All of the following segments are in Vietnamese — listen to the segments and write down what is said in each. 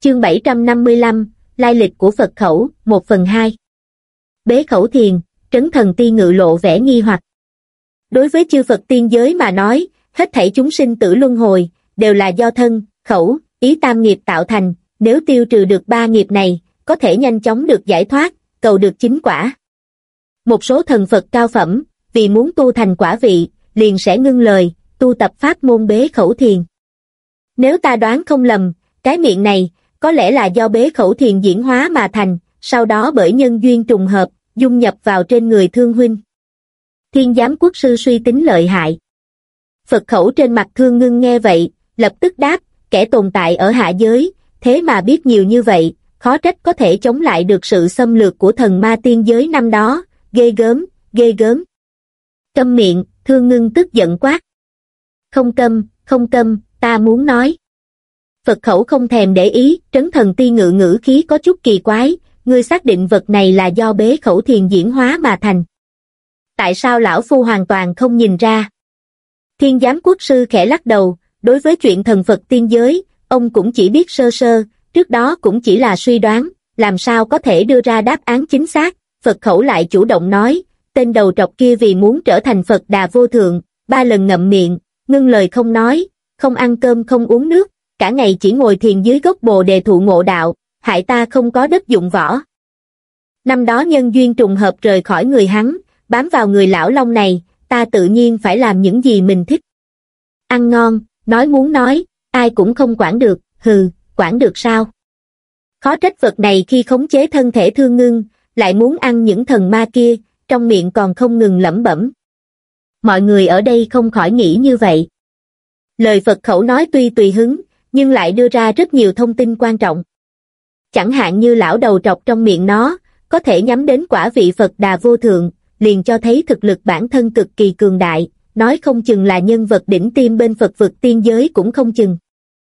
Chương 755, lai lịch của Phật khẩu, 1/2. Bế khẩu thiền, Trấn Thần Ti ngự lộ vẻ nghi hoặc. Đối với chư Phật tiên giới mà nói, hết thảy chúng sinh tử luân hồi, đều là do thân, khẩu, ý tam nghiệp tạo thành, nếu tiêu trừ được 3 nghiệp này, có thể nhanh chóng được giải thoát, cầu được chính quả. Một số thần Phật cao phẩm, vì muốn tu thành quả vị, liền sẽ ngưng lời, tu tập pháp môn bế khẩu thiền. Nếu ta đoán không lầm, cái miệng này, có lẽ là do bế khẩu thiền diễn hóa mà thành, sau đó bởi nhân duyên trùng hợp, dung nhập vào trên người Thương huynh. Thiên Giám Quốc sư suy tính lợi hại. Phật khẩu trên mặt Thương Ngưng nghe vậy, lập tức đáp, kẻ tồn tại ở hạ giới, thế mà biết nhiều như vậy, khó trách có thể chống lại được sự xâm lược của thần ma tiên giới năm đó, ghê gớm, ghê gớm. Câm miệng, Thương Ngưng tức giận quát. Không câm, ta muốn nói. Phật khẩu không thèm để ý, Trấn Thần Ti ngữ khí có chút kỳ quái, ngươi xác định vật này là do bế khẩu thiền diễn hóa mà thành. Tại sao lão phu hoàn toàn không nhìn ra? Thiên Giám Quốc sư khẽ lắc đầu, đối với chuyện thần Phật tiên giới, ông cũng chỉ biết sơ sơ, trước đó cũng chỉ là suy đoán, làm sao có thể đưa ra đáp án chính xác. Phật khẩu lại chủ động nói, tên đầu trọc kia vì muốn trở thành Phật Đà vô thượng, 3 lần ngậm miệng, ngưng lời không nói, không ăn cơm không uống nước, cả ngày chỉ ngồi thiền dưới gốc bồ đề thụ ngộ đạo, hại ta không có đất dụng võ. Năm đó nhân duyên trùng hợp rời khỏi người hắn, bám vào người lão long này, ta tự nhiên phải làm những gì mình thích. Ăn ngon, nói muốn nói, ai cũng không quản được, hừ, quản được sao? Khó trách vật này khi khống chế thân thể Thương Ngưng, lại muốn ăn những thần ma kia, trong miệng còn không ngừng lẩm bẩm. Mọi người ở đây không khỏi nghĩ như vậy. Lời Phật khẩu nói tuy tùy hứng, nhưng lại đưa ra rất nhiều thông tin quan trọng. Chẳng hạn như lão đầu trọc trong miệng nó, có thể nhắm đến quả vị Phật Đà vô thượng, liền cho thấy thực lực bản thân cực kỳ cường đại, nói không chừng là nhân vật đỉnh tiêm bên Phật vực tiên giới cũng không chừng.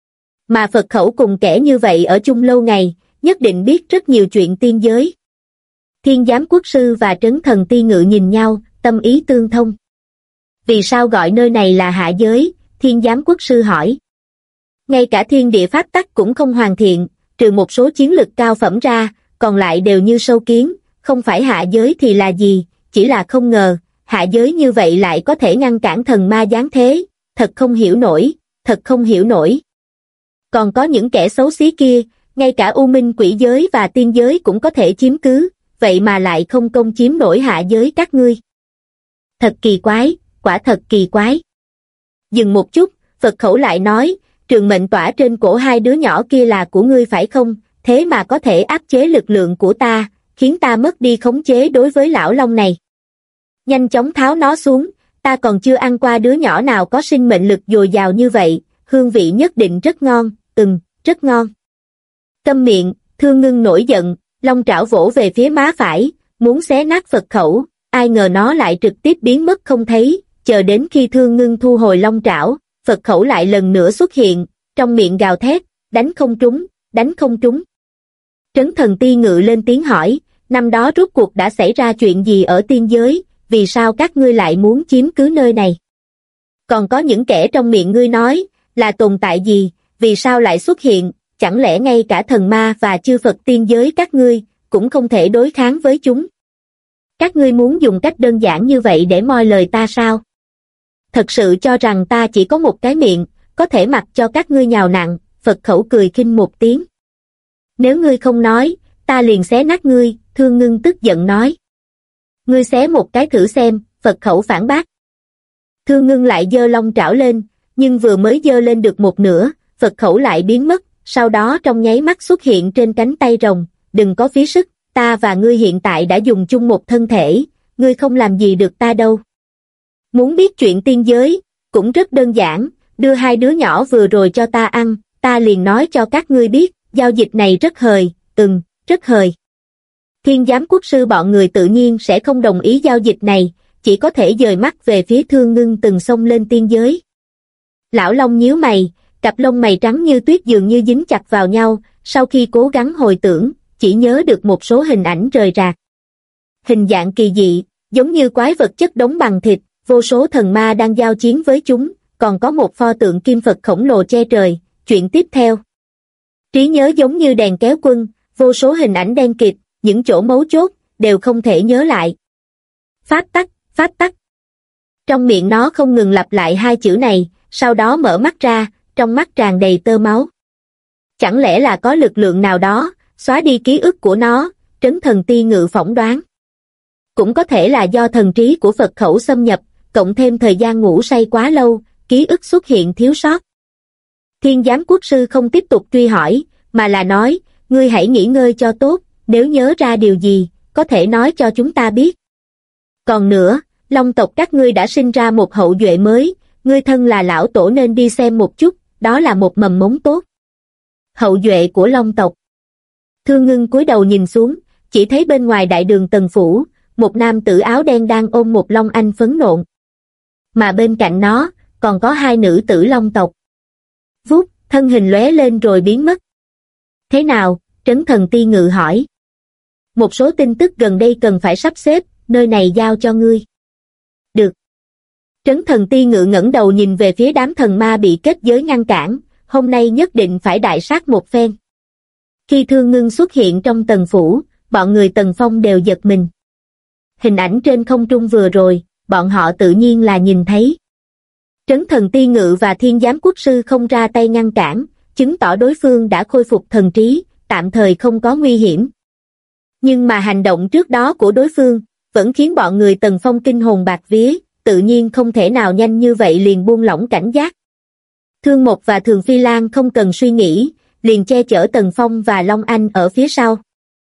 Mà Phật khẩu cùng kẻ như vậy ở chung lâu ngày, nhất định biết rất nhiều chuyện tiên giới. Thiên Giám Quốc sư và Trấn Thần Ti ngự nhìn nhau, tâm ý tương thông. Vì sao gọi nơi này là hạ giới? Thiên Giám Quốc sư hỏi. Ngay cả thiên địa pháp tắc cũng không hoàn thiện, trừ một số chiến lực cao phẩm ra, còn lại đều như sâu kiến, không phải hạ giới thì là gì, chỉ là không ngờ, hạ giới như vậy lại có thể ngăn cản thần ma giáng thế, thật không hiểu nổi, thật không hiểu nổi. Còn có những kẻ xấu xí kia, ngay cả U Minh quỷ giới và tiên giới cũng có thể chiếm cứ, vậy mà lại không công chiếm nổi hạ giới các ngươi. Thật kỳ quái, quả thật kỳ quái. Dừng một chút, Phật khẩu lại nói, trường mệnh tỏa trên cổ 2 đứa nhỏ kia là của ngươi phải không, thế mà có thể áp chế lực lượng của ta, khiến ta mất đi khống chế đối với lão long này. Nhanh chóng tháo nó xuống, ta còn chưa ăn qua đứa nhỏ nào có sinh mệnh lực dồi dào như vậy, hương vị nhất định rất ngon, rất ngon. Câm miệng, Thương Ngưng nổi giận, long trảo vỗ về phía má phải, muốn xé nát Phật khẩu, ai ngờ nó lại trực tiếp biến mất không thấy, chờ đến khi Thương Ngưng thu hồi long trảo, Phật khẩu lại lần nữa xuất hiện, trong miệng gào thét, đánh không trúng, đánh không trúng. Trấn Thần Ti ngự lên tiếng hỏi, năm đó rốt cuộc đã xảy ra chuyện gì ở tiên giới, vì sao các ngươi lại muốn chiếm cứ nơi này? Còn có những kẻ trong miệng ngươi nói, là tồn tại gì, vì sao lại xuất hiện, chẳng lẽ ngay cả thần ma và chư Phật tiên giới các ngươi, cũng không thể đối kháng với chúng? Các ngươi muốn dùng cách đơn giản như vậy để moi lời ta sao? Thật sự cho rằng ta chỉ có một cái miệng, có thể mặc cho các ngươi nhào nặn, Phật khẩu cười khinh một tiếng. Nếu ngươi không nói, ta liền xé nát ngươi, Thương Ngưng tức giận nói. Ngươi xé một cái thử xem, Phật khẩu phản bác. Thương Ngưng lại giơ long trảo lên, nhưng vừa mới giơ lên được một nửa, Phật khẩu lại biến mất, sau đó trong nháy mắt xuất hiện trên cánh tay rồng, đừng có phí sức, ta và ngươi hiện tại đã dùng chung một thân thể, ngươi không làm gì được ta đâu. Muốn biết chuyện tiên giới, cũng rất đơn giản, đưa 2 đứa nhỏ vừa rồi cho ta ăn, ta liền nói cho các ngươi biết, giao dịch này rất hời, rất hời. Thiên Giám Quốc sư bọn người tự nhiên sẽ không đồng ý giao dịch này, chỉ có thể dời mắt về phía Thương Ngưng từng xông lên tiên giới. Lão Long nhíu mày, cặp lông mày trắng như tuyết dường như dính chặt vào nhau, sau khi cố gắng hồi tưởng, chỉ nhớ được một số hình ảnh rời rạc. Hình dạng kỳ dị, giống như quái vật chất đống bằng thịt, vô số thần ma đang giao chiến với chúng, còn có một pho tượng kim Phật khổng lồ che trời. Chuyện tiếp theo. Trí nhớ giống như đèn kéo quân, vô số hình ảnh đen kịt, những chỗ mấu chốt, đều không thể nhớ lại. Pháp tắc, pháp tắc. Trong miệng nó không ngừng lặp lại hai chữ này, sau đó mở mắt ra, trong mắt tràn đầy tơ máu. Chẳng lẽ là có lực lượng nào đó, xóa đi ký ức của nó, Trấn Thần Ti Ngự phỏng đoán. Cũng có thể là do thần trí của Phật khẩu xâm nhập, cộng thêm thời gian ngủ say quá lâu, ký ức xuất hiện thiếu sót. Thiên Giám Quốc Sư không tiếp tục truy hỏi, mà là nói, ngươi hãy nghỉ ngơi cho tốt, nếu nhớ ra điều gì, có thể nói cho chúng ta biết. Còn nữa, Long tộc các ngươi đã sinh ra một hậu duệ mới, ngươi thân là lão tổ nên đi xem một chút, đó là một mầm mống tốt. Hậu duệ của Long tộc. Thương Ngưng cúi đầu nhìn xuống, chỉ thấy bên ngoài đại đường Tần Phủ, một nam tử áo đen đang ôm một long anh phấn nộn. Mà bên cạnh nó, còn có hai nữ tử Long tộc. Vút, thân hình lóe lên rồi biến mất. Thế nào? Trấn Thần Ti Ngự hỏi. Một số tin tức gần đây cần phải sắp xếp, nơi này giao cho ngươi. Được. Trấn Thần Ti Ngự ngẩng đầu nhìn về phía đám thần ma bị kết giới ngăn cản, hôm nay nhất định phải đại sát một phen. Khi Thương Ngưng xuất hiện trong Tần Phủ, bọn người Tần Phong đều giật mình. Hình ảnh trên không trung vừa rồi, bọn họ tự nhiên là nhìn thấy. Trấn Thần Ti Ngự và Thiên Giám Quốc Sư không ra tay ngăn cản, chứng tỏ đối phương đã khôi phục thần trí, tạm thời không có nguy hiểm. Nhưng mà hành động trước đó của đối phương, vẫn khiến bọn người Tần Phong kinh hồn bạt vía, tự nhiên không thể nào nhanh như vậy liền buông lỏng cảnh giác. Thương Mộc và Thường Phi Lan không cần suy nghĩ, liền che chở Tần Phong và Long Anh ở phía sau.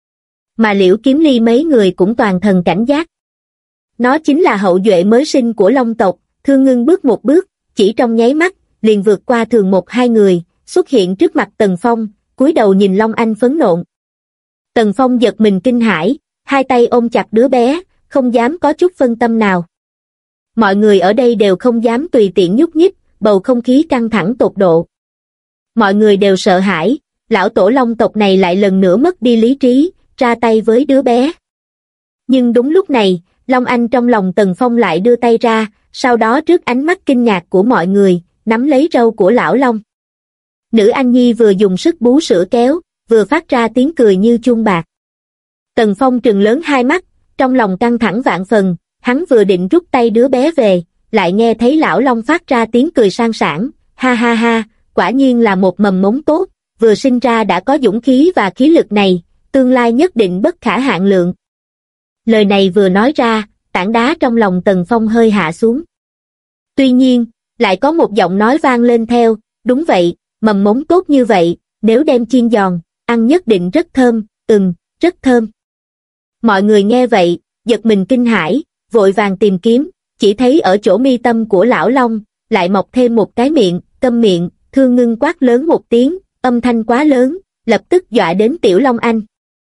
Mà Liễu Kiếm Ly mấy người cũng toàn thần cảnh giác. Nó chính là hậu duệ mới sinh của Long tộc. Thương Ngưng bước một bước, chỉ trong nháy mắt, liền vượt qua Thường Mộc hai người, xuất hiện trước mặt Tần Phong, cúi đầu nhìn Long Anh phấn nộn. Tần Phong giật mình kinh hãi, hai tay ôm chặt đứa bé, không dám có chút phân tâm nào. Mọi người ở đây đều không dám tùy tiện nhúc nhích, bầu không khí căng thẳng tột độ. Mọi người đều sợ hãi, lão tổ Long tộc này lại lần nữa mất đi lý trí, ra tay với đứa bé. Nhưng đúng lúc này, Long Anh trong lòng Tần Phong lại đưa tay ra, sau đó trước ánh mắt kinh ngạc của mọi người, nắm lấy râu của lão Long. Nữ Anh Nhi vừa dùng sức bú sữa kéo, vừa phát ra tiếng cười như chuông bạc. Tần Phong trừng lớn hai mắt, trong lòng căng thẳng vạn phần, hắn vừa định rút tay đứa bé về, lại nghe thấy lão Long phát ra tiếng cười sang sảng, ha ha ha, quả nhiên là một mầm mống tốt, vừa sinh ra đã có dũng khí và khí lực này, tương lai nhất định bất khả hạn lượng. Lời này vừa nói ra, tảng đá trong lòng Tần Phong hơi hạ xuống. Tuy nhiên, lại có một giọng nói vang lên theo, đúng vậy, mầm mống tốt như vậy, nếu đem chiên giòn, ăn nhất định rất thơm, rất thơm. Mọi người nghe vậy, giật mình kinh hãi, vội vàng tìm kiếm, chỉ thấy ở chỗ mi tâm của lão Long, lại mọc thêm một cái miệng, câm miệng. Thương Ngưng quát lớn một tiếng, âm thanh quá lớn, lập tức dọa đến Tiểu Long Anh.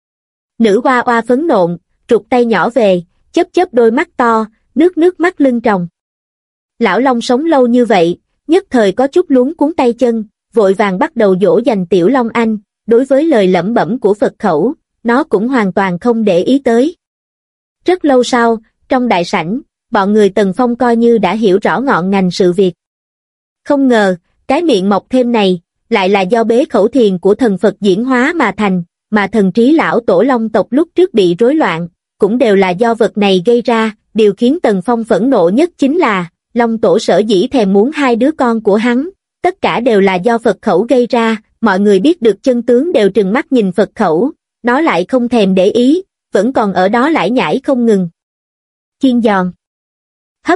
Nữ hoa oa phấn nộn, trục tay nhỏ về, chớp chớp đôi mắt to, nước mắt lưng tròng. Lão Long sống lâu như vậy, nhất thời có chút luống cuống tay chân, vội vàng bắt đầu dỗ dành Tiểu Long Anh, đối với lời lẩm bẩm của Phật khẩu, nó cũng hoàn toàn không để ý tới. Rất lâu sau, trong đại sảnh, bọn người Tần Phong coi như đã hiểu rõ ngọn ngành sự việc. Không ngờ, cái miệng mọc thêm này, lại là do bế khẩu thiền của thần Phật diễn hóa mà thành, mà thần trí lão tổ Long tộc lúc trước bị rối loạn, cũng đều là do vật này gây ra. Điều khiến Tần Phong phẫn nộ nhất chính là, Long tổ sở dĩ thèm muốn hai đứa con của hắn, tất cả đều là do Phật khẩu gây ra. Mọi người biết được chân tướng đều trừng mắt nhìn Phật khẩu, nó lại không thèm để ý, vẫn còn ở đó lải nhải không ngừng. Chiên giòn, hấp,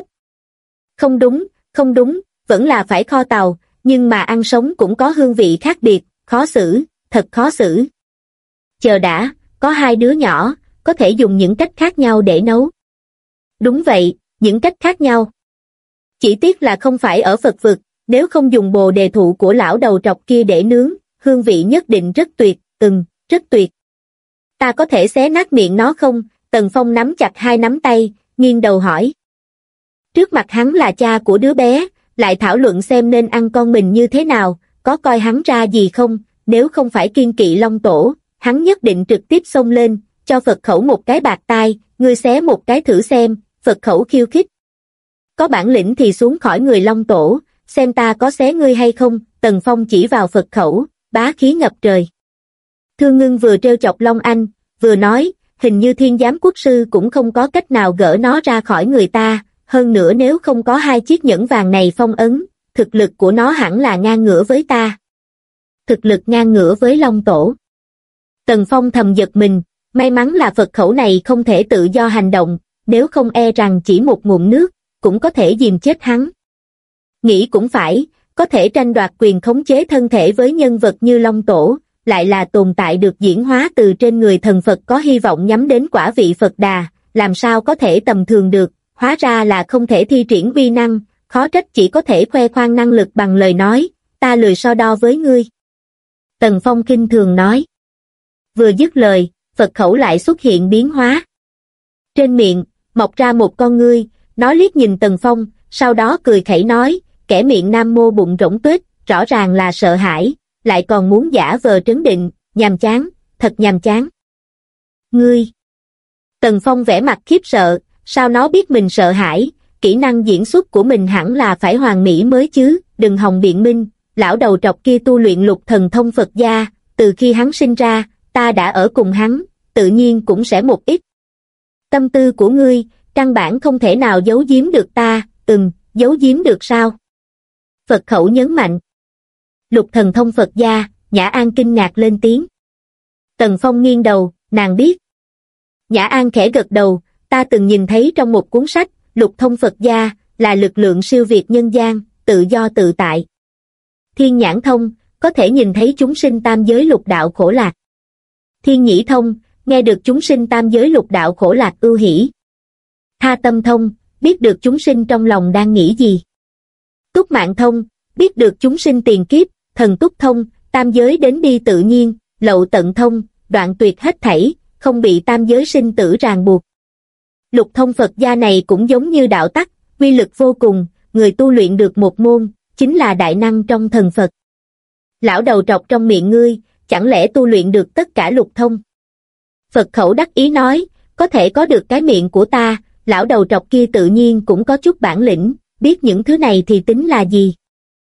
không đúng, vẫn là phải kho tàu, nhưng mà ăn sống cũng có hương vị khác biệt, khó xử, thật khó xử. Chờ đã, có hai đứa nhỏ, có thể dùng những cách khác nhau để nấu. Đúng vậy, những cách khác nhau. Chỉ tiếc là không phải ở Phật vực, nếu không dùng bồ đề thụ của lão đầu trọc kia để nướng, hương vị nhất định rất tuyệt, rất tuyệt. Ta có thể xé nát miệng nó không? Tần Phong nắm chặt hai nắm tay, nghiêng đầu hỏi. Trước mặt hắn là cha của đứa bé, lại thảo luận xem nên ăn con mình như thế nào, có coi hắn ra gì không? Nếu không phải kiên kỵ Long tổ, hắn nhất định trực tiếp xông lên, cho Phật khẩu một cái bạt tai, ngươi xé một cái thử xem. Phật khẩu khiêu khích. Có bản lĩnh thì xuống khỏi người Long tổ, xem ta có xé ngươi hay không. Tần Phong chỉ vào Phật khẩu, bá khí ngập trời. Thương Ngưng vừa trêu chọc Long Anh, vừa nói, hình như Thiên Giám Quốc Sư cũng không có cách nào gỡ nó ra khỏi người ta, hơn nữa nếu không có hai chiếc nhẫn vàng này phong ấn, thực lực của nó hẳn là ngang ngửa với ta. Thực lực ngang ngửa với Long Tổ. Tần Phong thầm giật mình, may mắn là Phật khẩu này không thể tự do hành động, nếu không e rằng chỉ một ngụm nước, cũng có thể dìm chết hắn. Nghĩ cũng phải, có thể tranh đoạt quyền khống chế thân thể với nhân vật như Long Tổ, lại là tồn tại được diễn hóa từ trên người thần Phật có hy vọng nhắm đến quả vị Phật Đà, làm sao có thể tầm thường được, hóa ra là không thể thi triển uy năng, khó trách chỉ có thể khoe khoang năng lực bằng lời nói, ta lười so đo với ngươi. Tần Phong khinh thường nói. Vừa dứt lời, Phật khẩu lại xuất hiện biến hóa. Trên miệng, mọc ra một con ngươi, nó liếc nhìn Tần Phong, sau đó cười khẩy nói, kẻ miệng nam mô bụng rỗng tuếch, rõ ràng là sợ hãi, lại còn muốn giả vờ trấn định, nhàm chán, thật nhàm chán. Ngươi! Tần Phong vẻ mặt khiếp sợ, sao nó biết mình sợ hãi, kỹ năng diễn xuất của mình hẳn là phải hoàn mỹ mới chứ, đừng hòng biện minh, lão đầu trọc kia tu luyện lục thần thông Phật gia, từ khi hắn sinh ra, ta đã ở cùng hắn, tự nhiên cũng sẽ một ít. Tâm tư của ngươi, căn bản không thể nào giấu giếm được ta, giấu giếm được sao? Phật khẩu nhấn mạnh. Lục thần thông Phật gia, Nhã An kinh ngạc lên tiếng. Tần Phong nghiêng đầu, nàng biết. Nhã An khẽ gật đầu, ta từng nhìn thấy trong một cuốn sách, lục thông Phật gia, là lực lượng siêu việt nhân gian, tự do tự tại. Thiên nhãn thông, có thể nhìn thấy chúng sinh tam giới lục đạo khổ lạc. Thiên nhĩ thông, nghe được chúng sinh tam giới lục đạo khổ lạc ưu hỷ. Tha tâm thông, biết được chúng sinh trong lòng đang nghĩ gì. Túc mạng thông, biết được chúng sinh tiền kiếp. Thần túc thông, tam giới đến đi tự nhiên. Lậu tận thông, đoạn tuyệt hết thảy, không bị tam giới sinh tử ràng buộc. Lục thông Phật gia này cũng giống như đạo tắc, uy lực vô cùng, người tu luyện được một môn, chính là đại năng trong thần Phật. Lão đầu trọc trong miệng ngươi, chẳng lẽ tu luyện được tất cả lục thông? Phật khẩu đắc ý nói, có thể có được cái miệng của ta, lão đầu trọc kia tự nhiên cũng có chút bản lĩnh, biết những thứ này thì tính là gì?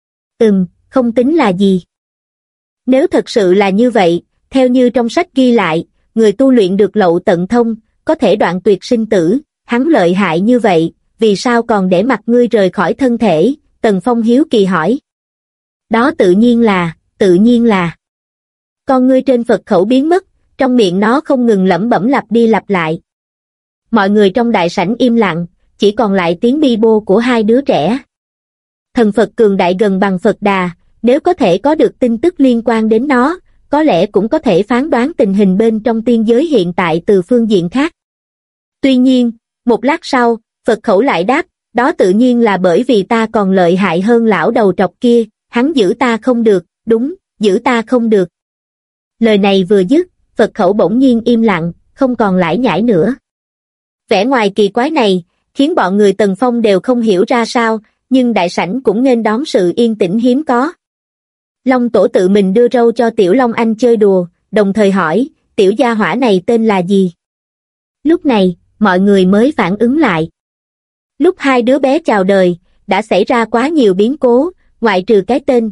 Không tính là gì. Nếu thật sự là như vậy, theo như trong sách ghi lại, người tu luyện được lậu tận thông, có thể đoạn tuyệt sinh tử, hắn lợi hại như vậy, vì sao còn để mặc ngươi rời khỏi thân thể? Tần Phong hiếu kỳ hỏi. Đó tự nhiên là. Con ngươi trên Phật khẩu biến mất, trong miệng nó không ngừng lẩm bẩm lặp đi lặp lại. Mọi người trong đại sảnh im lặng, chỉ còn lại tiếng bi bô của hai đứa trẻ. Thần Phật cường đại gần bằng Phật Đà, nếu có thể có được tin tức liên quan đến nó, có lẽ cũng có thể phán đoán tình hình bên trong tiên giới hiện tại từ phương diện khác. Tuy nhiên, một lát sau, Phật khẩu lại đáp, đó tự nhiên là bởi vì ta còn lợi hại hơn lão đầu trọc kia, hắn giữ ta không được, đúng, giữ ta không được. Lời này vừa dứt, Phật khẩu bỗng nhiên im lặng, không còn lải nhải nữa. Vẻ ngoài kỳ quái này, khiến bọn người Tần Phong đều không hiểu ra sao, nhưng đại sảnh cũng nghênh đón sự yên tĩnh hiếm có. Long Tổ tự mình đưa râu cho Tiểu Long Anh chơi đùa, đồng thời hỏi, tiểu gia hỏa này tên là gì? Lúc này, mọi người mới phản ứng lại. Lúc hai đứa bé chào đời, đã xảy ra quá nhiều biến cố, ngoại trừ cái tên,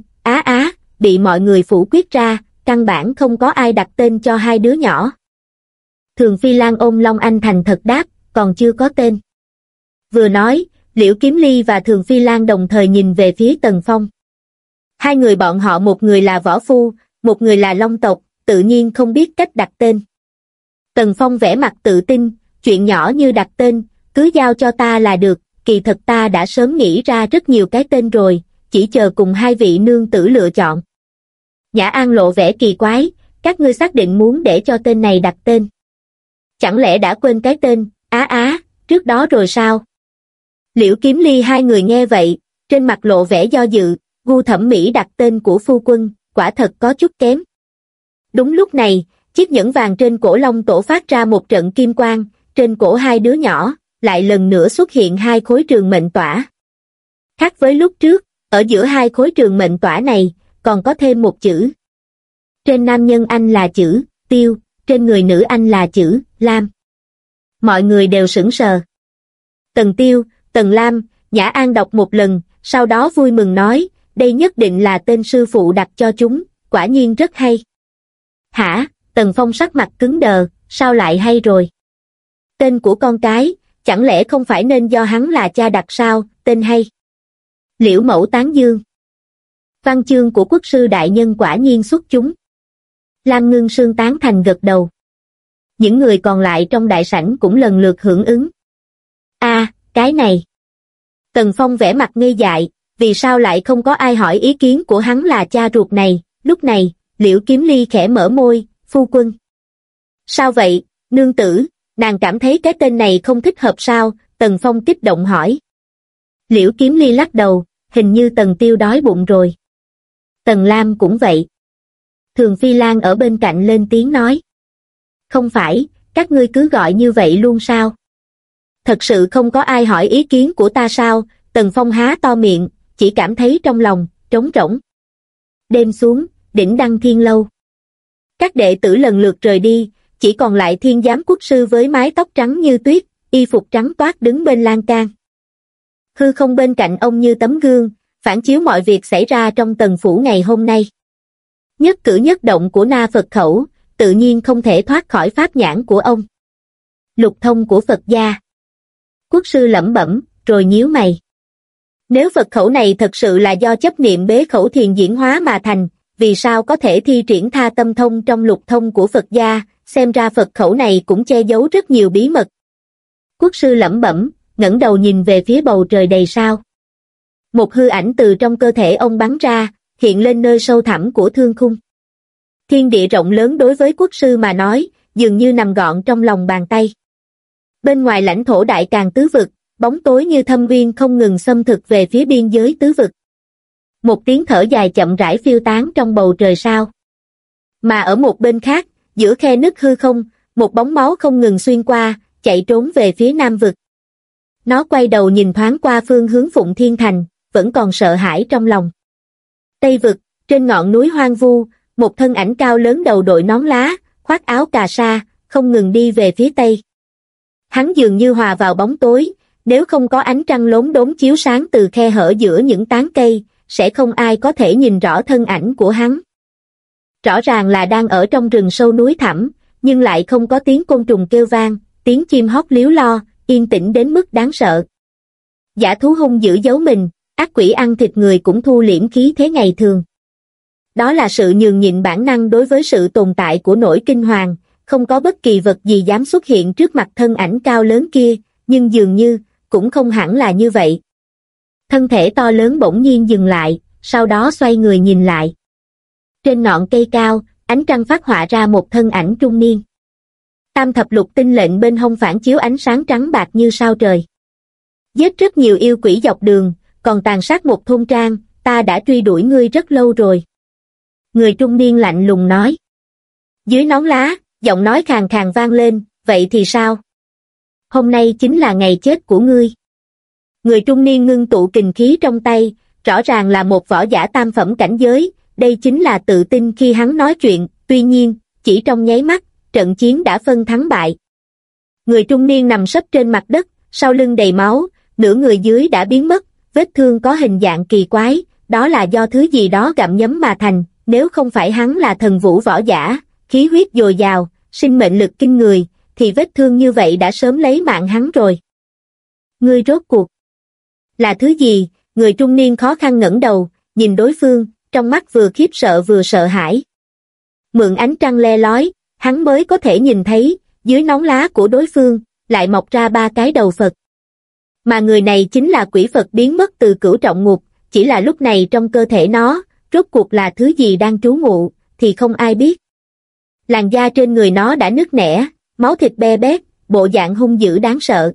bị mọi người phủ quyết ra, căn bản không có ai đặt tên cho hai đứa nhỏ. Thường Phi Lan ôm Long Anh thành thật đáp, còn chưa có tên. Vừa nói, Liễu Kiếm Ly và Thường Phi Lan đồng thời nhìn về phía Tần Phong. Hai người bọn họ một người là võ phu, một người là long tộc, tự nhiên không biết cách đặt tên. Tần Phong vẻ mặt tự tin, chuyện nhỏ như đặt tên, cứ giao cho ta là được, kỳ thật ta đã sớm nghĩ ra rất nhiều cái tên rồi, chỉ chờ cùng hai vị nương tử lựa chọn. Nhã An lộ vẻ kỳ quái, các ngươi xác định muốn để cho tên này đặt tên. Chẳng lẽ đã quên cái tên, trước đó rồi sao? Liễu Kiếm Ly hai người nghe vậy, trên mặt lộ vẻ do dự, gu thẩm mỹ đặt tên của phu quân, quả thật có chút kém. Đúng lúc này, chiếc nhẫn vàng trên cổ Long Tổ phát ra một trận kim quang, trên cổ hai đứa nhỏ, lại lần nữa xuất hiện hai khối trường mệnh tỏa. Khác với lúc trước, ở giữa hai khối trường mệnh tỏa này, còn có thêm một chữ. Trên nam nhân anh là chữ Tiêu, trên người nữ anh là chữ Lam. Mọi người đều sững sờ. Tần Tiêu, Tần Lam, Nhã An đọc một lần, sau đó vui mừng nói, đây nhất định là tên sư phụ đặt cho chúng, quả nhiên rất hay. Hả, Tần Phong sắc mặt cứng đờ, sao lại hay rồi? Tên của con cái, chẳng lẽ không phải nên do hắn là cha đặt sao, tên hay? Liễu Mẫu tán dương. Văn chương của quốc sư đại nhân quả nhiên xuất chúng. Lam Ngưng Sương tán thành gật đầu. Những người còn lại trong đại sảnh cũng lần lượt hưởng ứng. Cái này. Tần Phong vẻ mặt ngây dại, vì sao lại không có ai hỏi ý kiến của hắn là cha ruột này? Lúc này, Liễu Kiếm Ly khẽ mở môi, phu quân. Sao vậy, nương tử, nàng cảm thấy cái tên này không thích hợp sao? Tần Phong kích động hỏi. Liễu Kiếm Ly lắc đầu, hình như Tần Tiêu đói bụng rồi. Tần Lam cũng vậy. Thường Phi Lan ở bên cạnh lên tiếng nói. Không phải, các ngươi cứ gọi như vậy luôn sao? Thật sự không có ai hỏi ý kiến của ta sao? Tần Phong há to miệng, chỉ cảm thấy trong lòng trống rỗng. Đêm xuống, đỉnh Đăng Thiên Lâu. Các đệ tử lần lượt rời đi, chỉ còn lại Thiên Giám quốc sư với mái tóc trắng như tuyết, y phục trắng toát đứng bên lan can. Hư không bên cạnh ông như tấm gương, phản chiếu mọi việc xảy ra trong Tần phủ ngày hôm nay. Nhất cử nhất động của Na Phật khẩu, tự nhiên không thể thoát khỏi pháp nhãn của ông. Lục thông của Phật gia. Quốc sư lẩm bẩm, rồi nhíu mày. Nếu Phật khẩu này thật sự là do chấp niệm bế khẩu thiền diễn hóa mà thành, vì sao có thể thi triển tha tâm thông trong lục thông của Phật gia? Xem ra Phật khẩu này cũng che giấu rất nhiều bí mật. Quốc sư lẩm bẩm, ngẩng đầu nhìn về phía bầu trời đầy sao. Một hư ảnh từ trong cơ thể ông bắn ra, hiện lên nơi sâu thẳm của thương khung. Thiên địa rộng lớn đối với quốc sư mà nói, dường như nằm gọn trong lòng bàn tay. Bên ngoài lãnh thổ Đại Càn tứ vực, bóng tối như thâm uyên không ngừng xâm thực về phía biên giới tứ vực. Một tiếng thở dài chậm rãi phiêu tán trong bầu trời sao. Mà ở một bên khác, giữa khe nứt hư không, một bóng máu không ngừng xuyên qua, chạy trốn về phía nam vực. Nó quay đầu nhìn thoáng qua phương hướng Phụng Thiên Thành, vẫn còn sợ hãi trong lòng. Tây vực, trên ngọn núi hoang vu, một thân ảnh cao lớn đầu đội nón lá, khoác áo cà sa, không ngừng đi về phía tây. Hắn dường như hòa vào bóng tối, nếu không có ánh trăng lốm đốm chiếu sáng từ khe hở giữa những tán cây, sẽ không ai có thể nhìn rõ thân ảnh của hắn. Rõ ràng là đang ở trong rừng sâu núi thẳm, nhưng lại không có tiếng côn trùng kêu vang, tiếng chim hót líu lo, yên tĩnh đến mức đáng sợ. Dã thú hung dữ giấu mình, ác quỷ ăn thịt người cũng thu liễm khí thế ngày thường. Đó là sự nhường nhịn bản năng đối với sự tồn tại của nỗi kinh hoàng, không có bất kỳ vật gì dám xuất hiện trước mặt thân ảnh cao lớn kia, nhưng dường như, cũng không hẳn là như vậy. Thân thể to lớn bỗng nhiên dừng lại, sau đó xoay người nhìn lại. Trên ngọn cây cao, ánh trăng phát họa ra một thân ảnh trung niên. Tam thập lục tinh lệnh bên hông phản chiếu ánh sáng trắng bạc như sao trời. Giết rất nhiều yêu quỷ dọc đường, còn tàn sát một thôn trang, ta đã truy đuổi ngươi rất lâu rồi. Người trung niên lạnh lùng nói. Dưới nón lá, giọng nói khàn khàn vang lên, vậy thì sao? Hôm nay chính là ngày chết của ngươi. Người trung niên ngưng tụ kình khí trong tay, rõ ràng là một võ giả tam phẩm cảnh giới, đây chính là tự tin khi hắn nói chuyện, tuy nhiên, chỉ trong nháy mắt, trận chiến đã phân thắng bại. Người trung niên nằm sấp trên mặt đất, sau lưng đầy máu, nửa người dưới đã biến mất, vết thương có hình dạng kỳ quái, đó là do thứ gì đó gặm nhấm mà thành, nếu không phải hắn là thần vũ võ giả, khí huyết dồi dào, sinh mệnh lực kinh người, thì vết thương như vậy đã sớm lấy mạng hắn rồi. Ngươi rốt cuộc là thứ gì? Người trung niên khó khăn ngẩng đầu, nhìn đối phương, trong mắt vừa khiếp sợ vừa sợ hãi. Mượn ánh trăng le lói, hắn mới có thể nhìn thấy, dưới nón lá của đối phương, lại mọc ra 3 cái đầu Phật. Mà người này chính là quỷ Phật biến mất từ cửu trọng ngục, chỉ là lúc này trong cơ thể nó, rốt cuộc là thứ gì đang trú ngụ, thì không ai biết. Làn da trên người nó đã nứt nẻ, máu thịt be bét, bộ dạng hung dữ đáng sợ.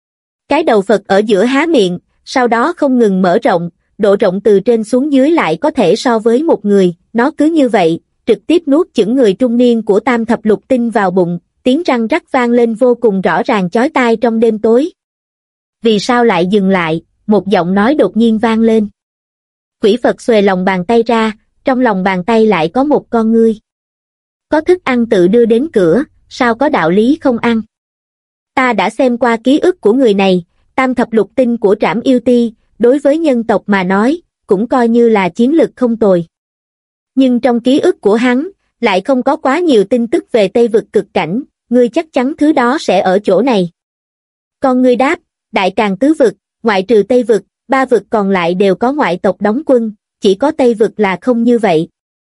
Cái đầu Phật ở giữa há miệng, sau đó không ngừng mở rộng, độ rộng từ trên xuống dưới lại có thể so với một người, nó cứ như vậy, trực tiếp nuốt chửng người trung niên của tam thập lục tinh vào bụng, tiếng răng rắc vang lên vô cùng rõ ràng chói tai trong đêm tối. Vì sao lại dừng lại? Một giọng nói đột nhiên vang lên. Quỷ Phật xuề lòng bàn tay ra, trong lòng bàn tay lại có một con ngươi. Có thức ăn tự đưa đến cửa, sao có đạo lý không ăn? Ta đã xem qua ký ức của người này, tam thập lục tinh của Trảm Yêu Ti, đối với nhân tộc mà nói, cũng coi như là chiến lực không tồi. Nhưng trong ký ức của hắn, Lại không có quá nhiều tin tức về Tây vực cực cảnh, ngươi chắc chắn thứ đó sẽ ở chỗ này. Con ngươi đáp, Đại Càn tứ vực, ngoại trừ Tây vực, ba vực còn lại đều có ngoại tộc đóng quân, chỉ có Tây vực là không như vậy.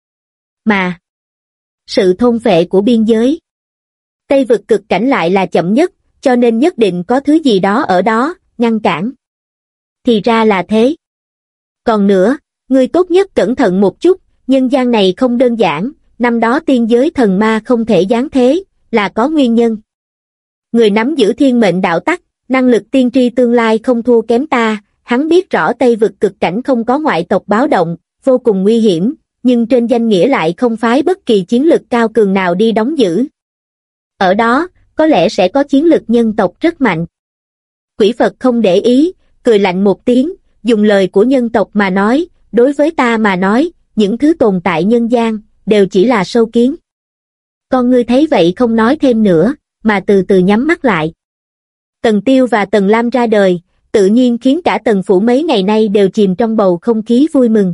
Mà, sự thôn phệ của biên giới. Tây vực cực cảnh lại là chậm nhất, cho nên nhất định có thứ gì đó ở đó, ngăn cản. Thì ra là thế. Còn nữa, ngươi tốt nhất cẩn thận một chút, nhân gian này không đơn giản, năm đó tiên giới thần ma không thể giáng thế, là có nguyên nhân. Người nắm giữ thiên mệnh đạo tắc, năng lực tiên tri tương lai không thua kém ta, hắn biết rõ Tây vực cực cảnh không có ngoại tộc báo động, vô cùng nguy hiểm, nhưng trên danh nghĩa lại không phái bất kỳ chiến lực cao cường nào đi đóng giữ. Ở đó, có lẽ sẽ có chiến lực nhân tộc rất mạnh. Quỷ Phật không để ý, cười lạnh một tiếng, dùng lời của nhân tộc mà nói, đối với ta mà nói, những thứ tồn tại nhân gian, đều chỉ là sâu kiến. Con ngươi thấy vậy không nói thêm nữa, mà từ từ nhắm mắt lại. Tần Tiêu và Tần Lam ra đời, tự nhiên khiến cả Tần phủ mấy ngày nay đều chìm trong bầu không khí vui mừng.